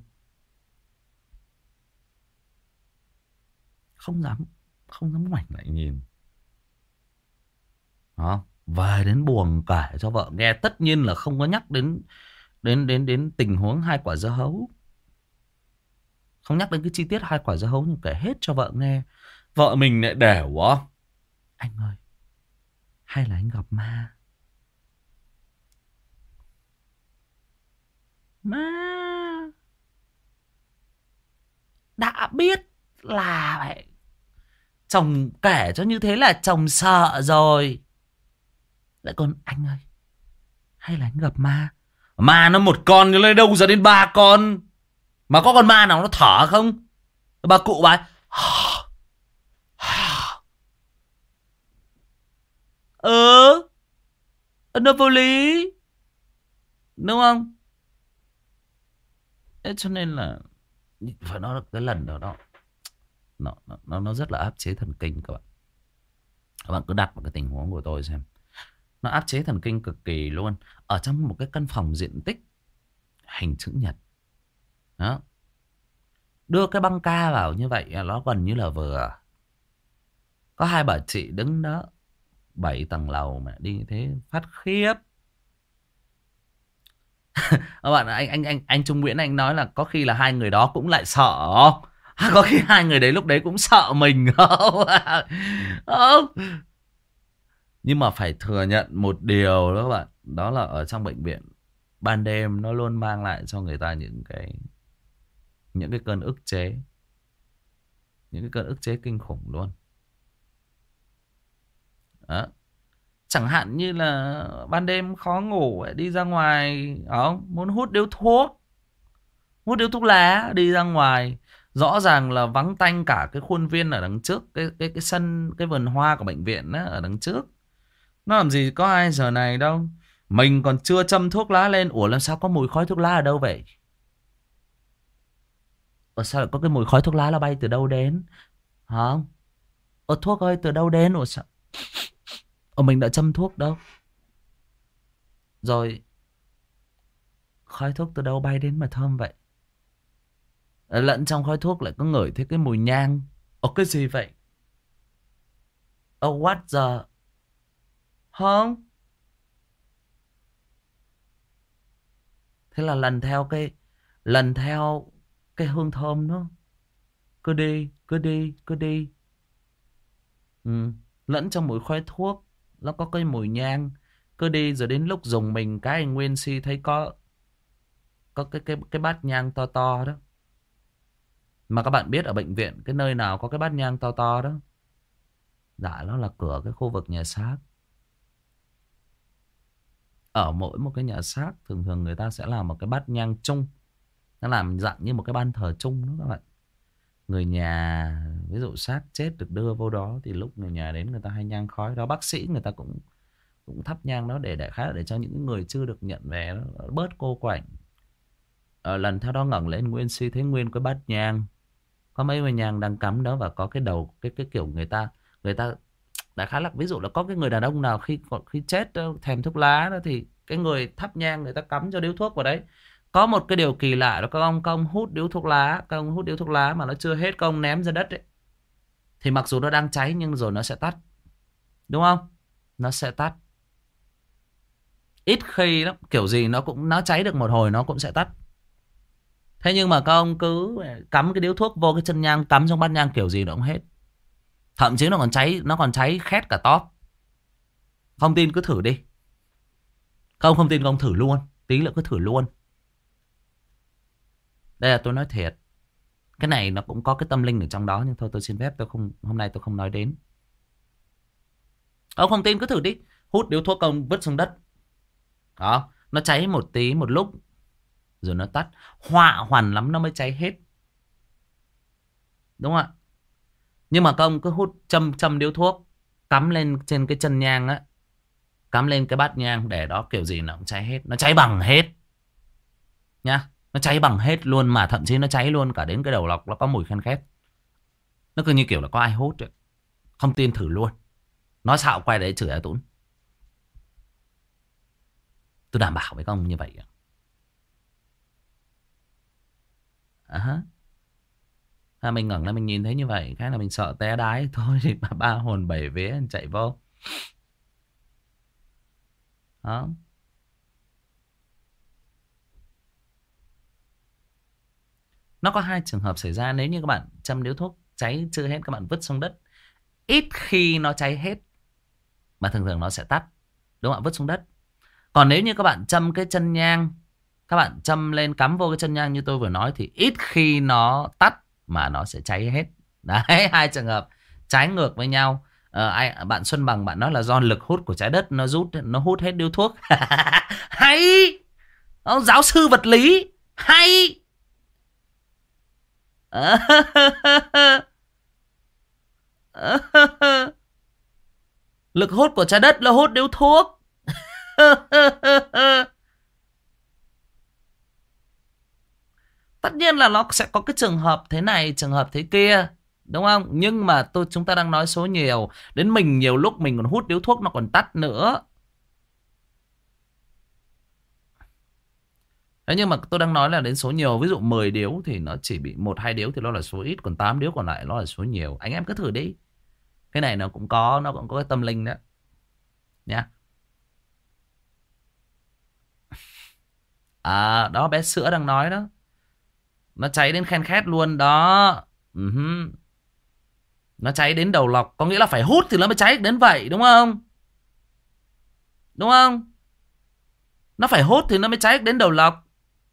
Không dám, không dám ngoảnh lại nhìn. Đó. Về đến buồng kể cho vợ nghe. Tất nhiên là không có nhắc đến đến đến đến tình huống hai quả dưa hấu. Không nhắc đến cái chi tiết hai quả dưa hấu, nhưng kể hết cho vợ nghe. Vợ mình lại đẻo quá. Anh ơi, hay là anh gặp ma? Ma? Đã biết là vậy. Chồng kể cho như thế là chồng sợ rồi. Lại còn anh ơi, hay là anh gặp ma? Ma nó một con, lấy đâu ra đến ba con? Mà có con ma nào nó thở không? Bà cụ bà ấy, ừ, nó vô lý, đúng không? Thế cho nên là phải nói là cái lần đó nó nó nó nó rất là áp chế thần kinh các bạn. Các bạn cứ đặt vào cái tình huống của tôi xem. Nó áp chế thần kinh cực kỳ luôn. Ở trong một cái căn phòng diện tích hình chữ nhật. Đó. Đưa cái băng ca vào như vậy nó gần như là vừa. Có hai bà chị đứng đó. Bảy tầng lầu mà đi như thế phát khiếp. Các bạn, anh anh anh anh Trung Nguyễn anh nói là có khi là hai người đó cũng lại sợ. Có khi hai người đấy lúc đấy cũng sợ mình không? Không. Nhưng mà phải thừa nhận một điều đó các bạn. Đó là ở trong bệnh viện, ban đêm nó luôn mang lại cho người ta những cái những cái cơn ức chế. Những cái cơn ức chế kinh khủng luôn. Đó. Chẳng hạn như là ban đêm khó ngủ, đi ra ngoài, không muốn hút điếu thuốc, hút điếu thuốc lá, đi ra ngoài, rõ ràng là vắng tanh cả cái khuôn viên ở đằng trước, cái cái cái sân, cái vườn hoa của bệnh viện á, ở đằng trước. Nó làm gì có ai giờ này đâu. Mình còn chưa châm thuốc lá lên, ủa làm sao có mùi khói thuốc lá ở đâu vậy? Ủa sao lại có cái mùi khói thuốc lá, là bay từ đâu đến? Hả? Ủa thuốc ơi, từ đâu đến? Ủa sao? Ủa mình đã châm thuốc đâu? Rồi khói thuốc từ đâu bay đến mà thơm vậy? Lẫn trong khói thuốc lại có ngửi thấy cái mùi nhang. Ồ cái gì vậy? Oh what the? Không. Thế là lần theo cái Lần theo cái hương thơm đó. Cứ đi, cứ đi, cứ đi. Ừ. Lẫn trong mùi khói thuốc nó có cái mùi nhang. Cứ đi rồi đến lúc dùng mình cái anh Nguyên Si thấy có Có cái cái cái bát nhang to to đó. Mà các bạn biết ở bệnh viện cái nơi nào có cái bát nhang to to đó? Dạ nó là cửa cái khu vực nhà xác. Ở mỗi một cái nhà xác thường thường người ta sẽ làm một cái bát nhang chung. Nó làm dạng như một cái ban thờ chung đó các bạn. Người nhà ví dụ xác chết được đưa vô đó thì lúc người nhà đến người ta hay nhang khói đó. Bác sĩ người ta cũng cũng thắp nhang đó để đại khái để cho những người chưa được nhận về nó bớt cô quạnh. Ở lần theo đó ngẩng lên Nguyên Si thấy nguyên cái bát nhang, có mấy cái nhang đang cắm đó, và có cái đầu cái cái kiểu người ta người ta đại khái là ví dụ là có cái người đàn ông nào khi khi chết thèm thuốc lá đó, thì cái người thắp nhang người ta cắm cho điếu thuốc vào đấy. Có một cái điều kỳ lạ đó, các ông các ông hút điếu thuốc lá, các ông hút điếu thuốc lá mà nó chưa hết, các ông ném ra đất ấy, thì mặc dù nó đang cháy nhưng rồi nó sẽ tắt, đúng không? Nó sẽ tắt. Ít khi lắm, kiểu gì nó cũng nó cháy được một hồi nó cũng sẽ tắt. Thế nhưng mà các ông cứ cắm cái điếu thuốc vô cái chân nhang, cắm trong bát nhang kiểu gì nó cũng hết. Thậm chí nó còn cháy, nó còn cháy khét cả tóp. Không tin cứ thử đi. Các ông không tin các ông thử luôn. Tí nữa cứ thử luôn. Đây là tôi nói thiệt. Cái này nó cũng có cái tâm linh ở trong đó, nhưng thôi tôi xin phép tôi không hôm nay tôi không nói đến. Ông không tin cứ thử đi. Hút điếu thuốc ông vứt xuống đất. Đó, nó cháy một tí một lúc. rồi nó tắt. Họa hoàn lắm nó mới cháy hết. Đúng không ạ? Nhưng mà các ông cứ hút châm châm điếu thuốc, cắm lên trên cái chân nhang á, cắm lên cái bát nhang để đó, kiểu gì nó cũng cháy hết. Nó cháy bằng hết nhá. Nó cháy bằng hết luôn, mà thậm chí nó cháy luôn cả đến cái đầu lọc, nó có mùi khen khét. Nó cứ như kiểu là có ai hút vậy. Không tin thử luôn. Nói xạo quay đấy chửi ai Tún. Tôi đảm bảo với các ông như vậy. À, à, mình ngẩng lên mình nhìn thấy như vậy, cái là mình sợ té đái thôi thì ba, ba hồn bảy vía chạy vô. Đó. Nó có hai trường hợp xảy ra nếu như các bạn châm điếu thuốc cháy chưa hết, các bạn vứt xuống đất. Ít khi nó cháy hết, mà thường thường nó sẽ tắt. Đúng không ạ? Vứt xuống đất. Còn nếu như các bạn châm cái chân nhang, các bạn châm lên cắm vô cái chân nhang như tôi vừa nói, thì ít khi nó tắt mà nó sẽ cháy hết. Đấy, hai trường hợp trái ngược với nhau. Ờ, ai, bạn Xuân Bằng bạn nói là do lực hút của trái đất nó rút, nó hút hết điếu thuốc. Hay. Ông giáo sư vật lý. Hay. Lực hút của trái đất là hút điếu thuốc. Tất nhiên là nó sẽ có cái trường hợp thế này, trường hợp thế kia, đúng không? Nhưng mà tôi chúng ta đang nói số nhiều. Đến mình nhiều lúc mình còn hút điếu thuốc nó còn tắt nữa. Thế nhưng mà tôi đang nói là đến số nhiều. Ví dụ mười điếu thì nó chỉ bị một hai điếu thì nó là số ít, còn tám điếu còn lại nó là số nhiều. Anh em cứ thử đi. Cái này nó cũng có, nó cũng có cái tâm linh đó nha. À đó, bé sữa đang nói đó. Nó cháy đến khen khét luôn đó. Uh-huh. Nó cháy đến đầu lọc. Có nghĩa là phải hút thì nó mới cháy đến vậy, đúng không? Đúng không? Nó phải hút thì nó mới cháy đến đầu lọc.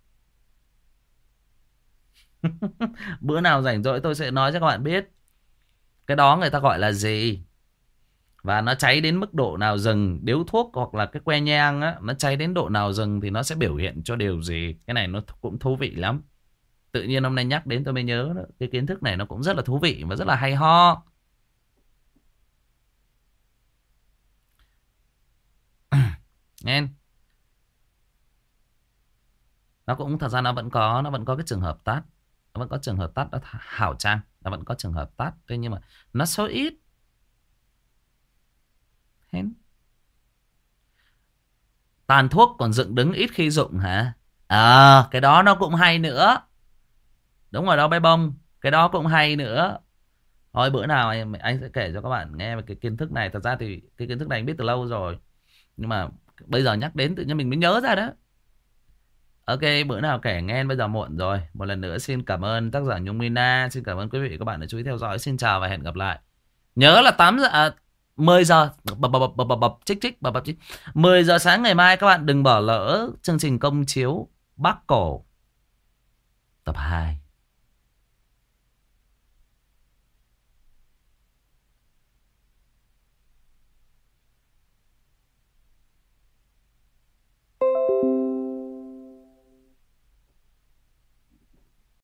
Bữa nào rảnh rỗi tôi sẽ nói cho các bạn biết cái đó người ta gọi là gì, và nó cháy đến mức độ nào rừng. Điếu thuốc hoặc là cái que nhang á, nó cháy đến độ nào rừng thì nó sẽ biểu hiện cho điều gì. Cái này nó cũng thú vị lắm. Tự nhiên hôm nay nhắc đến tôi mới nhớ đó. Cái kiến thức này nó cũng rất là thú vị và rất là hay ho. Nghe. Nó cũng thật ra nó vẫn có, nó vẫn có cái trường hợp tắt. Nó vẫn có trường hợp tắt đó, Hảo Trang. Nó vẫn có trường hợp tắt. Thế nhưng mà nó số ít. Hén. Tàn thuốc còn dựng đứng ít khi dụng hả? À, cái đó nó cũng hay nữa. Đúng rồi đó bé bông. Cái đó cũng hay nữa. Thôi bữa nào anh, anh sẽ kể cho các bạn nghe về cái kiến thức này. Thật ra thì cái kiến thức này anh biết từ lâu rồi. Nhưng mà bây giờ nhắc đến tự nhiên mình mới nhớ ra đó. Ok, bữa nào kể nghe, bây giờ muộn rồi. Một lần nữa xin cảm ơn tác giả Nhung Mina. Xin cảm ơn quý vị và các bạn đã chú ý theo dõi. Xin chào và hẹn gặp lại. Nhớ là tám giờ, à, mười giờ, bập bập bập bập bập chích chích bập bập chích. mười giờ sáng ngày mai các bạn đừng bỏ lỡ chương trình công chiếu Bác Cổ tập hai.